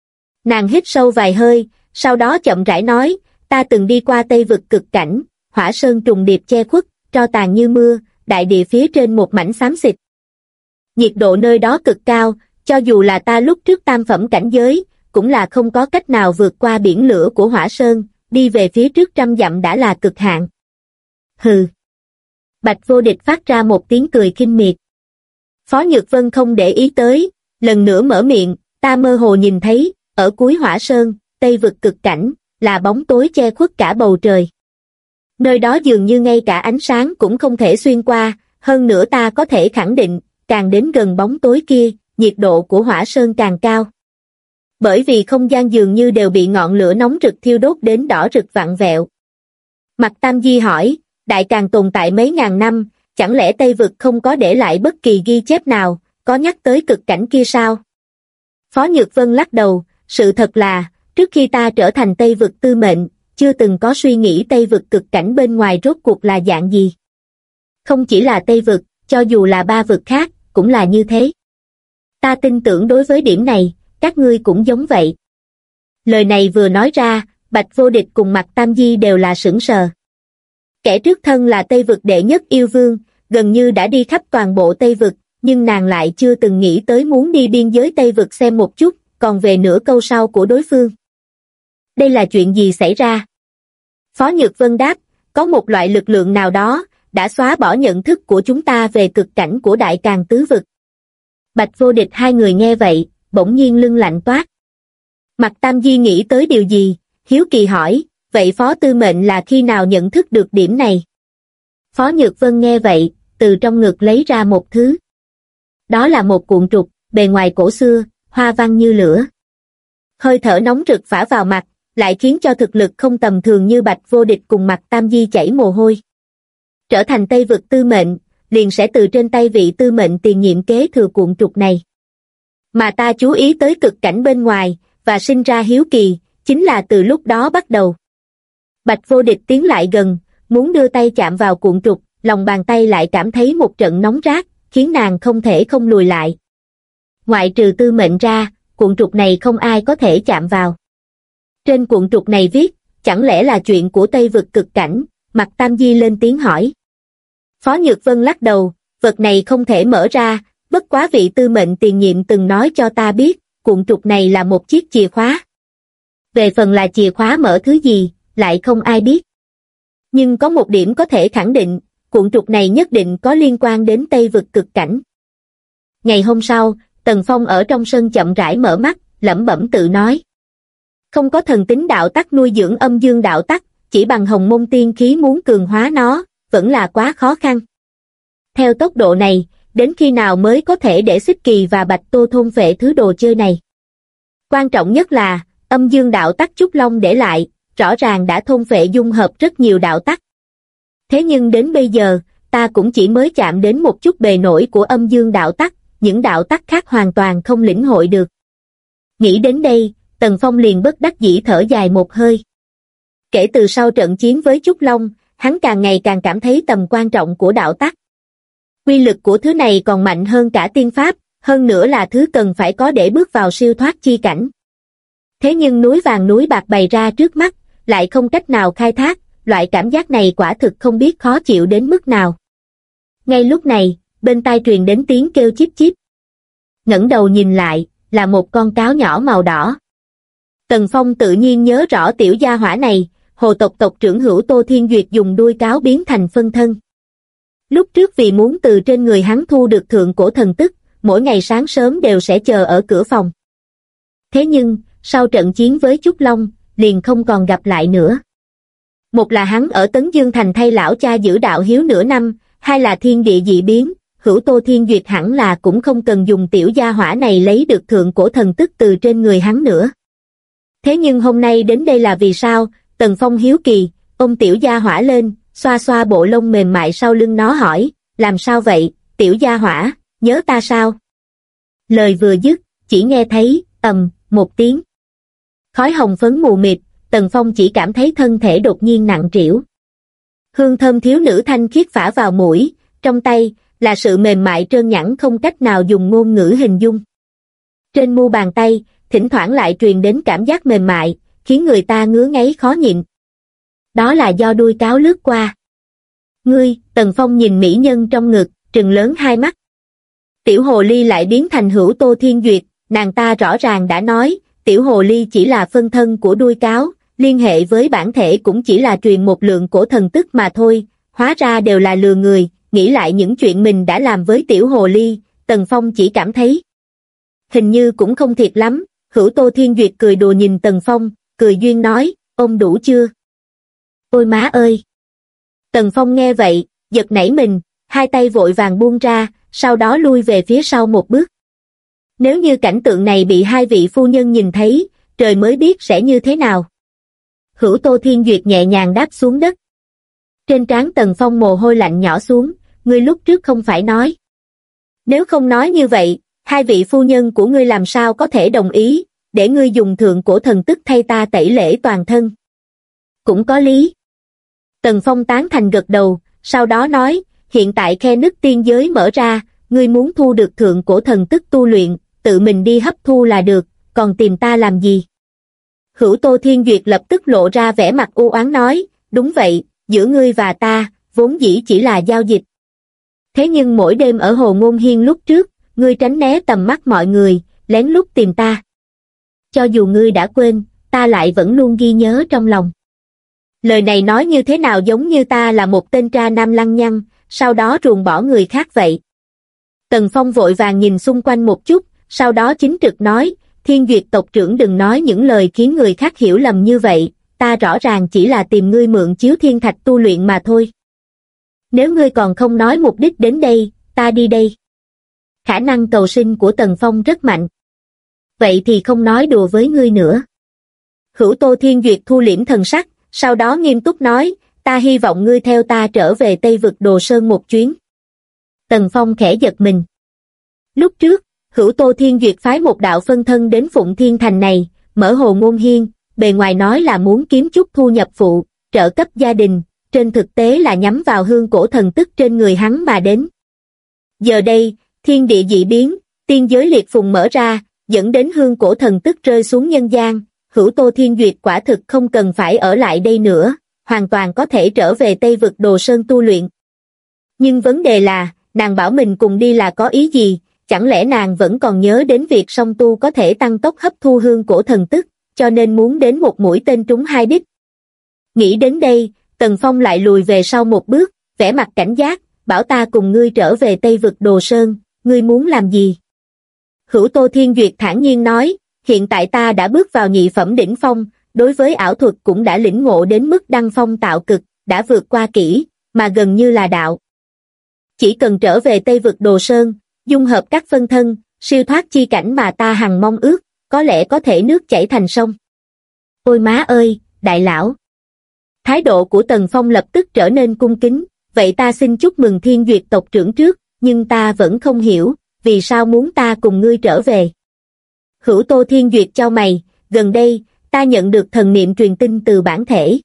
Nàng hít sâu vài hơi, sau đó chậm rãi nói, ta từng đi qua Tây Vực cực cảnh, hỏa sơn trùng điệp che khuất, tro tàn như mưa, đại địa phía trên một mảnh xám xịt. Nhiệt độ nơi đó cực cao, cho dù là ta lúc trước tam phẩm cảnh giới, cũng là không có cách nào vượt qua biển lửa của hỏa sơn, đi về phía trước 100 dặm đã là cực hạn. Hừ. Bạch Vô Địch phát ra một tiếng cười khinh miệt. Phó Nhược Vân không để ý tới, lần nữa mở miệng, ta mơ hồ nhìn thấy, ở cuối hỏa sơn, Tây Vực cực cảnh, là bóng tối che khuất cả bầu trời. Nơi đó dường như ngay cả ánh sáng cũng không thể xuyên qua, hơn nữa ta có thể khẳng định, càng đến gần bóng tối kia, nhiệt độ của hỏa sơn càng cao. Bởi vì không gian dường như đều bị ngọn lửa nóng rực thiêu đốt đến đỏ rực vặn vẹo. Mạc Tam Di hỏi, Đại Càn tồn tại mấy ngàn năm, chẳng lẽ Tây Vực không có để lại bất kỳ ghi chép nào, có nhắc tới cực cảnh kia sao? Phó Nhược Vân lắc đầu, sự thật là, trước khi ta trở thành Tây Vực tư mệnh, chưa từng có suy nghĩ Tây Vực cực cảnh bên ngoài rốt cuộc là dạng gì. Không chỉ là Tây Vực, cho dù là 3 vực khác, cũng là như thế. Ta tin tưởng đối với điểm này, các ngươi cũng giống vậy. Lời này vừa nói ra, Bạch Vô Địch cùng Mạc Tam Di đều là sửng sờ. Kẻ trước thân là Tây Vực đệ nhất yêu vương, gần như đã đi khắp toàn bộ Tây Vực, nhưng nàng lại chưa từng nghĩ tới muốn đi biên giới Tây Vực xem một chút, còn về nửa câu sau của đối phương. Đây là chuyện gì xảy ra? Phó Nhược Vân đáp, có một loại lực lượng nào đó, đã xóa bỏ nhận thức của chúng ta về cực cảnh của Đại Càn tứ vực. Bạch Vô Địch hai người nghe vậy, bỗng nhiên lưng lạnh toát. Mạc Tam Di nghĩ tới điều gì, hiếu kỳ hỏi, vậy Phó Tư Mệnh là khi nào nhận thức được điểm này? Phó Nhược Vân nghe vậy, từ trong ngực lấy ra một thứ. Đó là một cuộn trục, bề ngoài cổ xưa, hoa văn như lửa. Hơi thở nóng rực phả vào mặt, lại khiến cho thực lực không tầm thường như Bạch Vô Địch cùng Mạc Tam Di chảy mồ hôi. Trở thành Tây Vực Tư Mệnh, liền sẽ từ trên tay vị Tư Mệnh tiền nhiệm kế thừa cuộn trục này. Mà ta chú ý tới cực cảnh bên ngoài, và sinh ra hiếu kỳ, chính là từ lúc đó bắt đầu. Bạch Vô Địch tiến lại gần, muốn đưa tay chạm vào cuộn trục, lòng bàn tay lại cảm thấy một trận nóng rát, khiến nàng không thể không lùi lại. Ngoại trừ Tư Mệnh ra, cuộn trục này không ai có thể chạm vào. Trên cuộn trục này viết, chẳng lẽ là chuyện của Tây Vực cực cảnh, Mạc Tam Di lên tiếng hỏi. Phó Nhược Vân lắc đầu, vật này không thể mở ra, bất quá vị Tư Mệnh tiền nhiệm từng nói cho ta biết, cuộn trục này là một chiếc chìa khóa. Về phần là chìa khóa mở thứ gì, lại không ai biết. Nhưng có một điểm có thể khẳng định, cuộn trục này nhất định có liên quan đến Tây Vực cực cảnh. Ngày hôm sau, Tần Phong ở trong sân chậm rãi mở mắt, lẩm bẩm tự nói. Không có thần tính đạo tắc nuôi dưỡng âm dương đạo tắc, chỉ bằng hồng môn tiên khí muốn cường hóa nó, vẫn là quá khó khăn. Theo tốc độ này, đến khi nào mới có thể để Xích Kỳ và Bạch Tô thôn phệ thứ đồ chơi này? Quan trọng nhất là, âm dương đạo tắc Trúc Long để lại, rõ ràng đã thôn phệ dung hợp rất nhiều đạo tắc. Thế nhưng đến bây giờ, ta cũng chỉ mới chạm đến một chút bề nổi của âm dương đạo tắc, những đạo tắc khác hoàn toàn không lĩnh hội được. Nghĩ đến đây, Tần Phong liền bất đắc dĩ thở dài một hơi. Kể từ sau trận chiến với Trúc Long, hắn càng ngày càng cảm thấy tầm quan trọng của đạo tắc. Quy lực của thứ này còn mạnh hơn cả tiên pháp, hơn nữa là thứ cần phải có để bước vào siêu thoát chi cảnh. Thế nhưng núi vàng núi bạc bày ra trước mắt, lại không cách nào khai thác, loại cảm giác này quả thực không biết khó chịu đến mức nào. Ngay lúc này, bên tai truyền đến tiếng kêu chíp chíp. Ngẩng đầu nhìn lại, là một con cáo nhỏ màu đỏ. Tần Phong tự nhiên nhớ rõ tiểu gia hỏa này, Hồ tộc tộc trưởng Hữu Tô Thiên Duyệt dùng đuôi cáo biến thành phân thân. Lúc trước vì muốn từ trên người hắn thu được thượng cổ thần tức, mỗi ngày sáng sớm đều sẽ chờ ở cửa phòng. Thế nhưng, sau trận chiến với Trúc Long, liền không còn gặp lại nữa. Một là hắn ở Tấn Dương Thành thay lão cha giữ đạo hiếu nửa năm, hai là thiên địa dị biến, Hữu Tô Thiên Duyệt hẳn là cũng không cần dùng tiểu gia hỏa này lấy được thượng cổ thần tức từ trên người hắn nữa. Thế nhưng hôm nay đến đây là vì sao? Tần Phong hiếu kỳ, ôm tiểu gia hỏa lên, xoa xoa bộ lông mềm mại sau lưng nó hỏi, làm sao vậy, tiểu gia hỏa, nhớ ta sao? Lời vừa dứt, chỉ nghe thấy, một tiếng. Khói hồng phấn mù mịt, Tần Phong chỉ cảm thấy thân thể đột nhiên nặng trĩu. Hương thơm thiếu nữ thanh khiết phả vào mũi, trong tay, là sự mềm mại trơn nhẵn không cách nào dùng ngôn ngữ hình dung. Trên mu bàn tay, thỉnh thoảng lại truyền đến cảm giác mềm mại, khiến người ta ngứa ngáy khó nhịn. Đó là do đuôi cáo lướt qua. Ngươi, Tần Phong nhìn mỹ nhân trong ngực, trừng lớn hai mắt. Tiểu hồ ly lại biến thành Hữu Tô Thiên Duyệt, nàng ta rõ ràng đã nói, tiểu hồ ly chỉ là phân thân của đuôi cáo, liên hệ với bản thể cũng chỉ là truyền một lượng cổ thần tức mà thôi, hóa ra đều là lừa người. Nghĩ lại những chuyện mình đã làm với tiểu hồ ly, Tần Phong chỉ cảm thấy hình như cũng không thiệt lắm. Hữu Tô Thiên Duyệt cười đùa nhìn Tần Phong, cười duyên nói, ôm đủ chưa? Ôi má ơi! Tần Phong nghe vậy, giật nảy mình, hai tay vội vàng buông ra, sau đó lui về phía sau một bước. Nếu như cảnh tượng này bị hai vị phu nhân nhìn thấy, trời mới biết sẽ như thế nào. Hữu Tô Thiên Duyệt nhẹ nhàng đáp xuống đất. Trên trán Tần Phong mồ hôi lạnh nhỏ xuống, ngươi lúc trước không phải nói. Nếu không nói như vậy, hai vị phu nhân của ngươi làm sao có thể đồng ý, để ngươi dùng thượng cổ thần tức thay ta tẩy lễ toàn thân. Cũng có lý. Tần Phong tán thành gật đầu, sau đó nói, hiện tại khe nứt tiên giới mở ra, ngươi muốn thu được thượng cổ thần tức tu luyện, tự mình đi hấp thu là được, còn tìm ta làm gì? Hữu Tô Thiên Duyệt lập tức lộ ra vẻ mặt u oán nói, đúng vậy, giữa ngươi và ta, vốn dĩ chỉ là giao dịch. Thế nhưng mỗi đêm ở Hồ Ngôn Hiên lúc trước, ngươi tránh né tầm mắt mọi người, lén lút tìm ta. Cho dù ngươi đã quên, ta lại vẫn luôn ghi nhớ trong lòng. Lời này nói như thế nào giống như ta là một tên tra nam lăng nhăng, sau đó ruồng bỏ người khác vậy. Tần Phong vội vàng nhìn xung quanh một chút, sau đó chính trực nói, Thiên Duyệt tộc trưởng đừng nói những lời khiến người khác hiểu lầm như vậy, ta rõ ràng chỉ là tìm ngươi mượn chiếu thiên thạch tu luyện mà thôi. Nếu ngươi còn không nói mục đích đến đây, ta đi đây. Khả năng cầu sinh của Tần Phong rất mạnh. Vậy thì không nói đùa với ngươi nữa. Hữu Tô Thiên Duyệt thu liễm thần sắc, sau đó nghiêm túc nói, ta hy vọng ngươi theo ta trở về Tây Vực Đồ Sơn một chuyến. Tần Phong khẽ giật mình. Lúc trước, Hữu Tô Thiên Duyệt phái một đạo phân thân đến Phụng Thiên Thành này, mở Hồ Ngôn Hiên, bề ngoài nói là muốn kiếm chút thu nhập phụ, trợ cấp gia đình, trên thực tế là nhắm vào hương cổ thần tức trên người hắn mà đến. Giờ đây, thiên địa dị biến, tiên giới liệt phùng mở ra, dẫn đến hương cổ thần tức rơi xuống nhân gian, Hữu Tô Thiên Duyệt quả thực không cần phải ở lại đây nữa, hoàn toàn có thể trở về Tây Vực Đồ Sơn tu luyện. Nhưng vấn đề là, nàng bảo mình cùng đi là có ý gì, chẳng lẽ nàng vẫn còn nhớ đến việc song tu có thể tăng tốc hấp thu hương cổ thần tức, cho nên muốn đến một mũi tên trúng hai đích. Nghĩ đến đây, Tần Phong lại lùi về sau một bước, vẻ mặt cảnh giác, bảo ta cùng ngươi trở về Tây Vực Đồ Sơn, ngươi muốn làm gì? Hữu Tô Thiên Duyệt thản nhiên nói, hiện tại ta đã bước vào nhị phẩm đỉnh phong, đối với ảo thuật cũng đã lĩnh ngộ đến mức đăng phong tạo cực, đã vượt qua kỹ, mà gần như là đạo. Chỉ cần trở về Tây Vực Đồ Sơn, dung hợp các phân thân, siêu thoát chi cảnh mà ta hằng mong ước, có lẽ có thể nước chảy thành sông. Ôi má ơi, đại lão! Thái độ của Tần Phong lập tức trở nên cung kính, vậy ta xin chúc mừng Thiên Duyệt tộc trưởng trước, nhưng ta vẫn không hiểu, vì sao muốn ta cùng ngươi trở về. Hữu Tô Thiên Duyệt chau mày, gần đây, ta nhận được thần niệm truyền tin từ bản thể.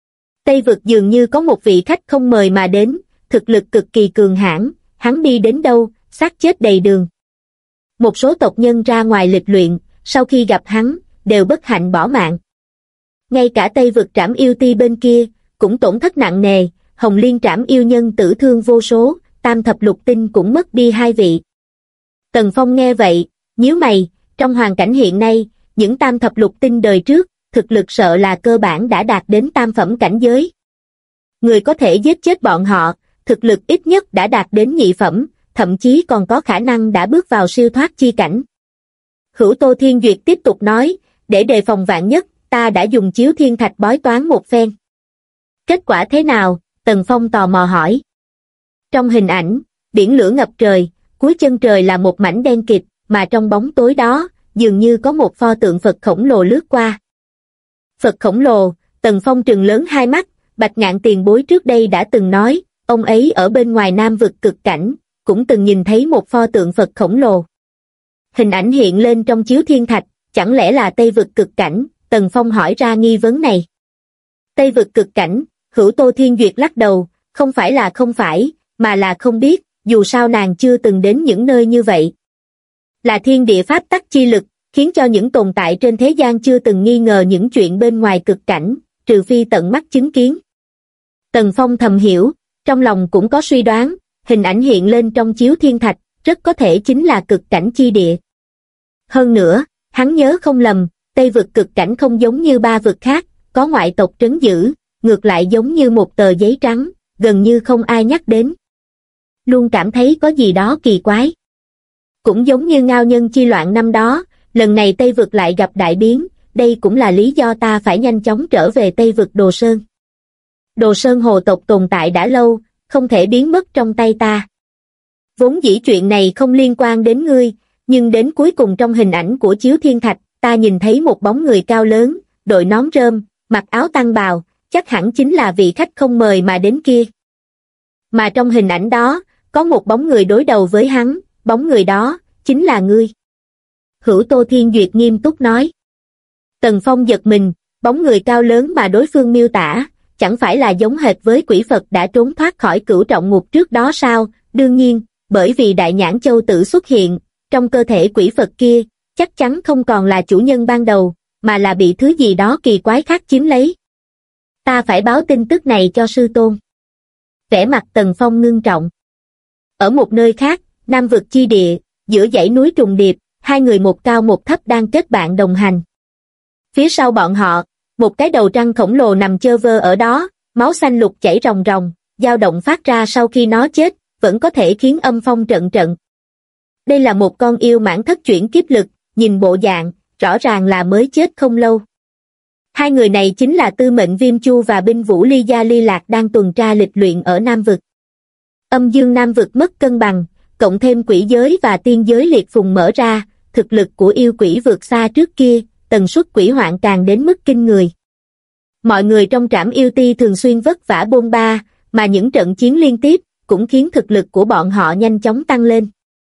Tây Vực dường như có một vị khách không mời mà đến, thực lực cực kỳ cường hãn, hắn đi đến đâu, xác chết đầy đường. Một số tộc nhân ra ngoài lịch luyện, sau khi gặp hắn, đều bất hạnh bỏ mạng. Ngay cả Tây Vực Trảm Yêu Ti bên kia, cũng tổn thất nặng nề, Hồng Liên Trảm Yêu Nhân tử thương vô số, Tam Thập Lục Tinh cũng mất đi 2 vị. Tần Phong nghe vậy, nhíu mày, trong hoàn cảnh hiện nay, những Tam Thập Lục Tinh đời trước, thực lực sợ là cơ bản đã đạt đến tam phẩm cảnh giới. Người có thể giết chết bọn họ, thực lực ít nhất đã đạt đến nhị phẩm, thậm chí còn có khả năng đã bước vào siêu thoát chi cảnh. Hữu Tô Thiên Duyệt tiếp tục nói, để đề phòng vạn nhất, ta đã dùng chiếu thiên thạch bói toán một phen. Kết quả thế nào? Tần Phong tò mò hỏi. Trong hình ảnh, biển lửa ngập trời, cuối chân trời là một mảnh đen kịt, mà trong bóng tối đó, dường như có một pho tượng Phật khổng lồ lướt qua. Phật khổng lồ, Tần Phong trừng lớn hai mắt, Bạch Ngạn tiền bối trước đây đã từng nói, ông ấy ở bên ngoài Nam Vực cực cảnh, cũng từng nhìn thấy một pho tượng Phật khổng lồ. Hình ảnh hiện lên trong chiếu thiên thạch, chẳng lẽ là Tây Vực cực cảnh? Tần Phong hỏi ra nghi vấn này. Tây Vực cực cảnh, Hữu Tô Thiên Duyệt lắc đầu, không phải là không phải, mà là không biết, dù sao nàng chưa từng đến những nơi như vậy. Là thiên địa pháp tắc chi lực, khiến cho những tồn tại trên thế gian chưa từng nghi ngờ những chuyện bên ngoài cực cảnh, trừ phi tận mắt chứng kiến. Tần Phong thầm hiểu, trong lòng cũng có suy đoán, hình ảnh hiện lên trong chiếu thiên thạch, rất có thể chính là cực cảnh chi địa. Hơn nữa, hắn nhớ không lầm, Tây Vực cực cảnh không giống như 3 vực khác, có ngoại tộc trấn giữ, ngược lại giống như một tờ giấy trắng, gần như không ai nhắc đến. Luôn cảm thấy có gì đó kỳ quái. Cũng giống như Ngao Nhân chi loạn năm đó, lần này Tây Vực lại gặp đại biến, đây cũng là lý do ta phải nhanh chóng trở về Tây Vực Đồ Sơn. Đồ Sơn hồ tộc tồn tại đã lâu, không thể biến mất trong tay ta. Vốn dĩ chuyện này không liên quan đến ngươi, nhưng đến cuối cùng trong hình ảnh của chiếu thiên thạch, ta nhìn thấy một bóng người cao lớn, đội nón rơm, mặc áo tăng bào, chắc hẳn chính là vị khách không mời mà đến kia. Mà trong hình ảnh đó, có một bóng người đối đầu với hắn, bóng người đó, chính là ngươi. Hữu Tô Thiên Duyệt nghiêm túc nói. Tần Phong giật mình, bóng người cao lớn mà đối phương miêu tả, chẳng phải là giống hệt với quỷ Phật đã trốn thoát khỏi cửu trọng ngục trước đó sao? Đương nhiên, bởi vì Đại Nhãn Châu Tử xuất hiện, trong cơ thể quỷ Phật kia, chắc chắn không còn là chủ nhân ban đầu, mà là bị thứ gì đó kỳ quái khác chiếm lấy. Ta phải báo tin tức này cho sư tôn. Vẻ mặt Tần Phong ngưng trọng. Ở một nơi khác, Nam Vực chi địa, giữa dãy núi trùng điệp, 2 người một cao một thấp đang kết bạn đồng hành. Phía sau bọn họ, một cái đầu trăng khổng lồ nằm chơ vơ ở đó, máu xanh lục chảy ròng ròng, dao động phát ra sau khi nó chết, vẫn có thể khiến âm phong trận trận. Đây là một con yêu mãng thất chuyển kiếp lực, nhìn bộ dạng, rõ ràng là mới chết không lâu. Hai người này chính là Tư Mệnh Viêm Chu và binh vũ Ly Gia Ly Lạc đang tuần tra lịch luyện ở Nam Vực. Âm dương Nam Vực mất cân bằng, cộng thêm quỷ giới và tiên giới liệt phùng mở ra, thực lực của yêu quỷ vượt xa trước kia, tần suất quỷ hoạn càng đến mức kinh người. Mọi người trong trảm yêu ti thường xuyên vất vả bôn ba, mà những trận chiến liên tiếp cũng khiến thực lực của bọn họ nhanh chóng tăng lên.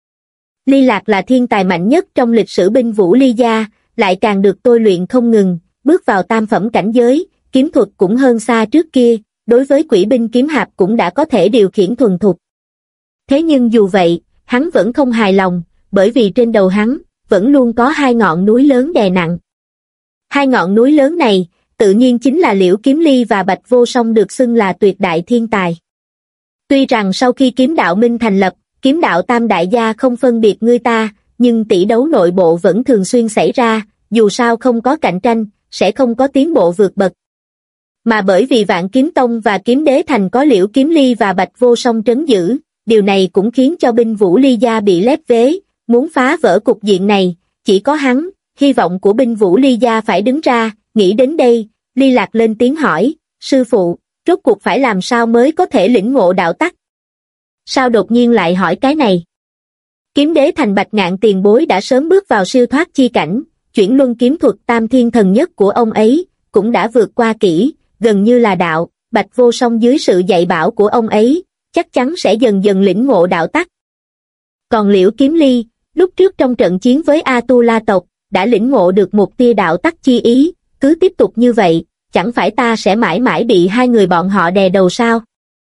Ly Lạc là thiên tài mạnh nhất trong lịch sử binh vũ Ly Gia, lại càng được tôi luyện không ngừng, bước vào tam phẩm cảnh giới, kiếm thuật cũng hơn xa trước kia, đối với quỷ binh kiếm hạp cũng đã có thể điều khiển thuần thục. Thế nhưng dù vậy, hắn vẫn không hài lòng, bởi vì trên đầu hắn vẫn luôn có hai ngọn núi lớn đè nặng. Hai ngọn núi lớn này, tự nhiên chính là Liễu Kiếm Ly và Bạch Vô Song, được xưng là tuyệt đại thiên tài. Tuy rằng sau khi kiếm đạo minh thành lập, kiếm đạo tam đại gia không phân biệt ngươi ta, nhưng tỷ đấu nội bộ vẫn thường xuyên xảy ra, dù sao không có cạnh tranh, sẽ không có tiến bộ vượt bậc. Mà bởi vì Vạn Kiếm Tông và Kiếm Đế Thành có Liễu Kiếm Ly và Bạch Vô Song trấn giữ, điều này cũng khiến cho binh vũ Ly Gia bị lép vế, muốn phá vỡ cục diện này, chỉ có hắn, hy vọng của binh vũ Ly Gia phải đứng ra. Nghĩ đến đây, Ly Lạc lên tiếng hỏi, sư phụ, rốt cuộc phải làm sao mới có thể lĩnh ngộ đạo tắc? Sao đột nhiên lại hỏi cái này? Kiếm Đế Thành Bạch Ngạn tiền bối đã sớm bước vào siêu thoát chi cảnh, chuyển luân kiếm thuật tam thiên thần nhất của ông ấy, cũng đã vượt qua kỹ, gần như là đạo. Bạch Vô Song dưới sự dạy bảo của ông ấy, chắc chắn sẽ dần dần lĩnh ngộ đạo tắc. Còn Liễu Kiếm Ly, lúc trước trong trận chiến với A Tu La tộc, đã lĩnh ngộ được một tia đạo tắc chi ý, cứ tiếp tục như vậy, chẳng phải ta sẽ mãi mãi bị hai người bọn họ đè đầu sao?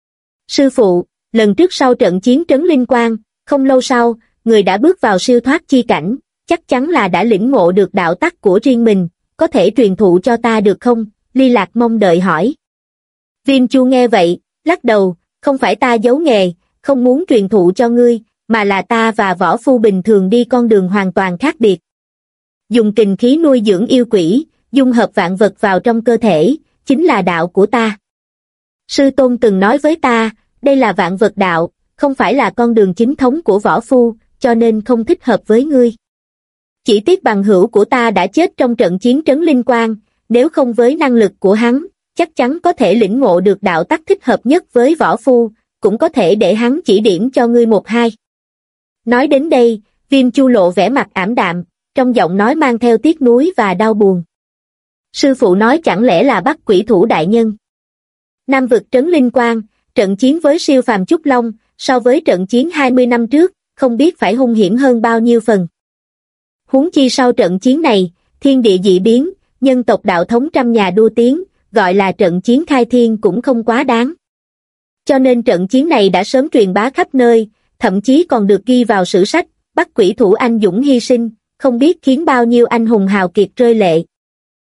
Sư phụ, lần trước sau trận chiến Trấn Linh Quang, không lâu sau, người đã bước vào siêu thoát chi cảnh, chắc chắn là đã lĩnh ngộ được đạo tắc của riêng mình, có thể truyền thụ cho ta được không? Ly Lạc mong đợi hỏi. Viêm Chu nghe vậy, lắc đầu, không phải ta giấu nghề, không muốn truyền thụ cho ngươi, mà là ta và võ phu bình thường đi con đường hoàn toàn khác biệt. Dùng kình khí nuôi dưỡng yêu quỷ, dung hợp vạn vật vào trong cơ thể, chính là đạo của ta. Sư tôn từng nói với ta, đây là vạn vật đạo, không phải là con đường chính thống của võ phu, cho nên không thích hợp với ngươi. Chỉ tiếc bằng hữu của ta đã chết trong trận chiến Trấn Linh Quang, nếu không với năng lực của hắn, chắc chắn có thể lĩnh ngộ được đạo tắc thích hợp nhất với võ phu, cũng có thể để hắn chỉ điểm cho ngươi một hai. Nói đến đây, Viêm Chu lộ vẻ mặt ảm đạm, trong giọng nói mang theo tiếc nuối và đau buồn. Sư phụ nói chẳng lẽ là bắt quỷ thủ đại nhân? Nam vực Trấn Linh Quang, trận chiến với siêu phàm Trúc Long, so với trận chiến 20 năm trước, không biết phải hung hiểm hơn bao nhiêu phần. Huống chi sau trận chiến này, thiên địa dị biến, nhân tộc đạo thống trăm nhà đua tiếng, gọi là trận chiến khai thiên cũng không quá đáng. Cho nên trận chiến này đã sớm truyền bá khắp nơi, thậm chí còn được ghi vào sử sách, bắt quỷ thủ anh dũng hy sinh, không biết khiến bao nhiêu anh hùng hào kiệt rơi lệ.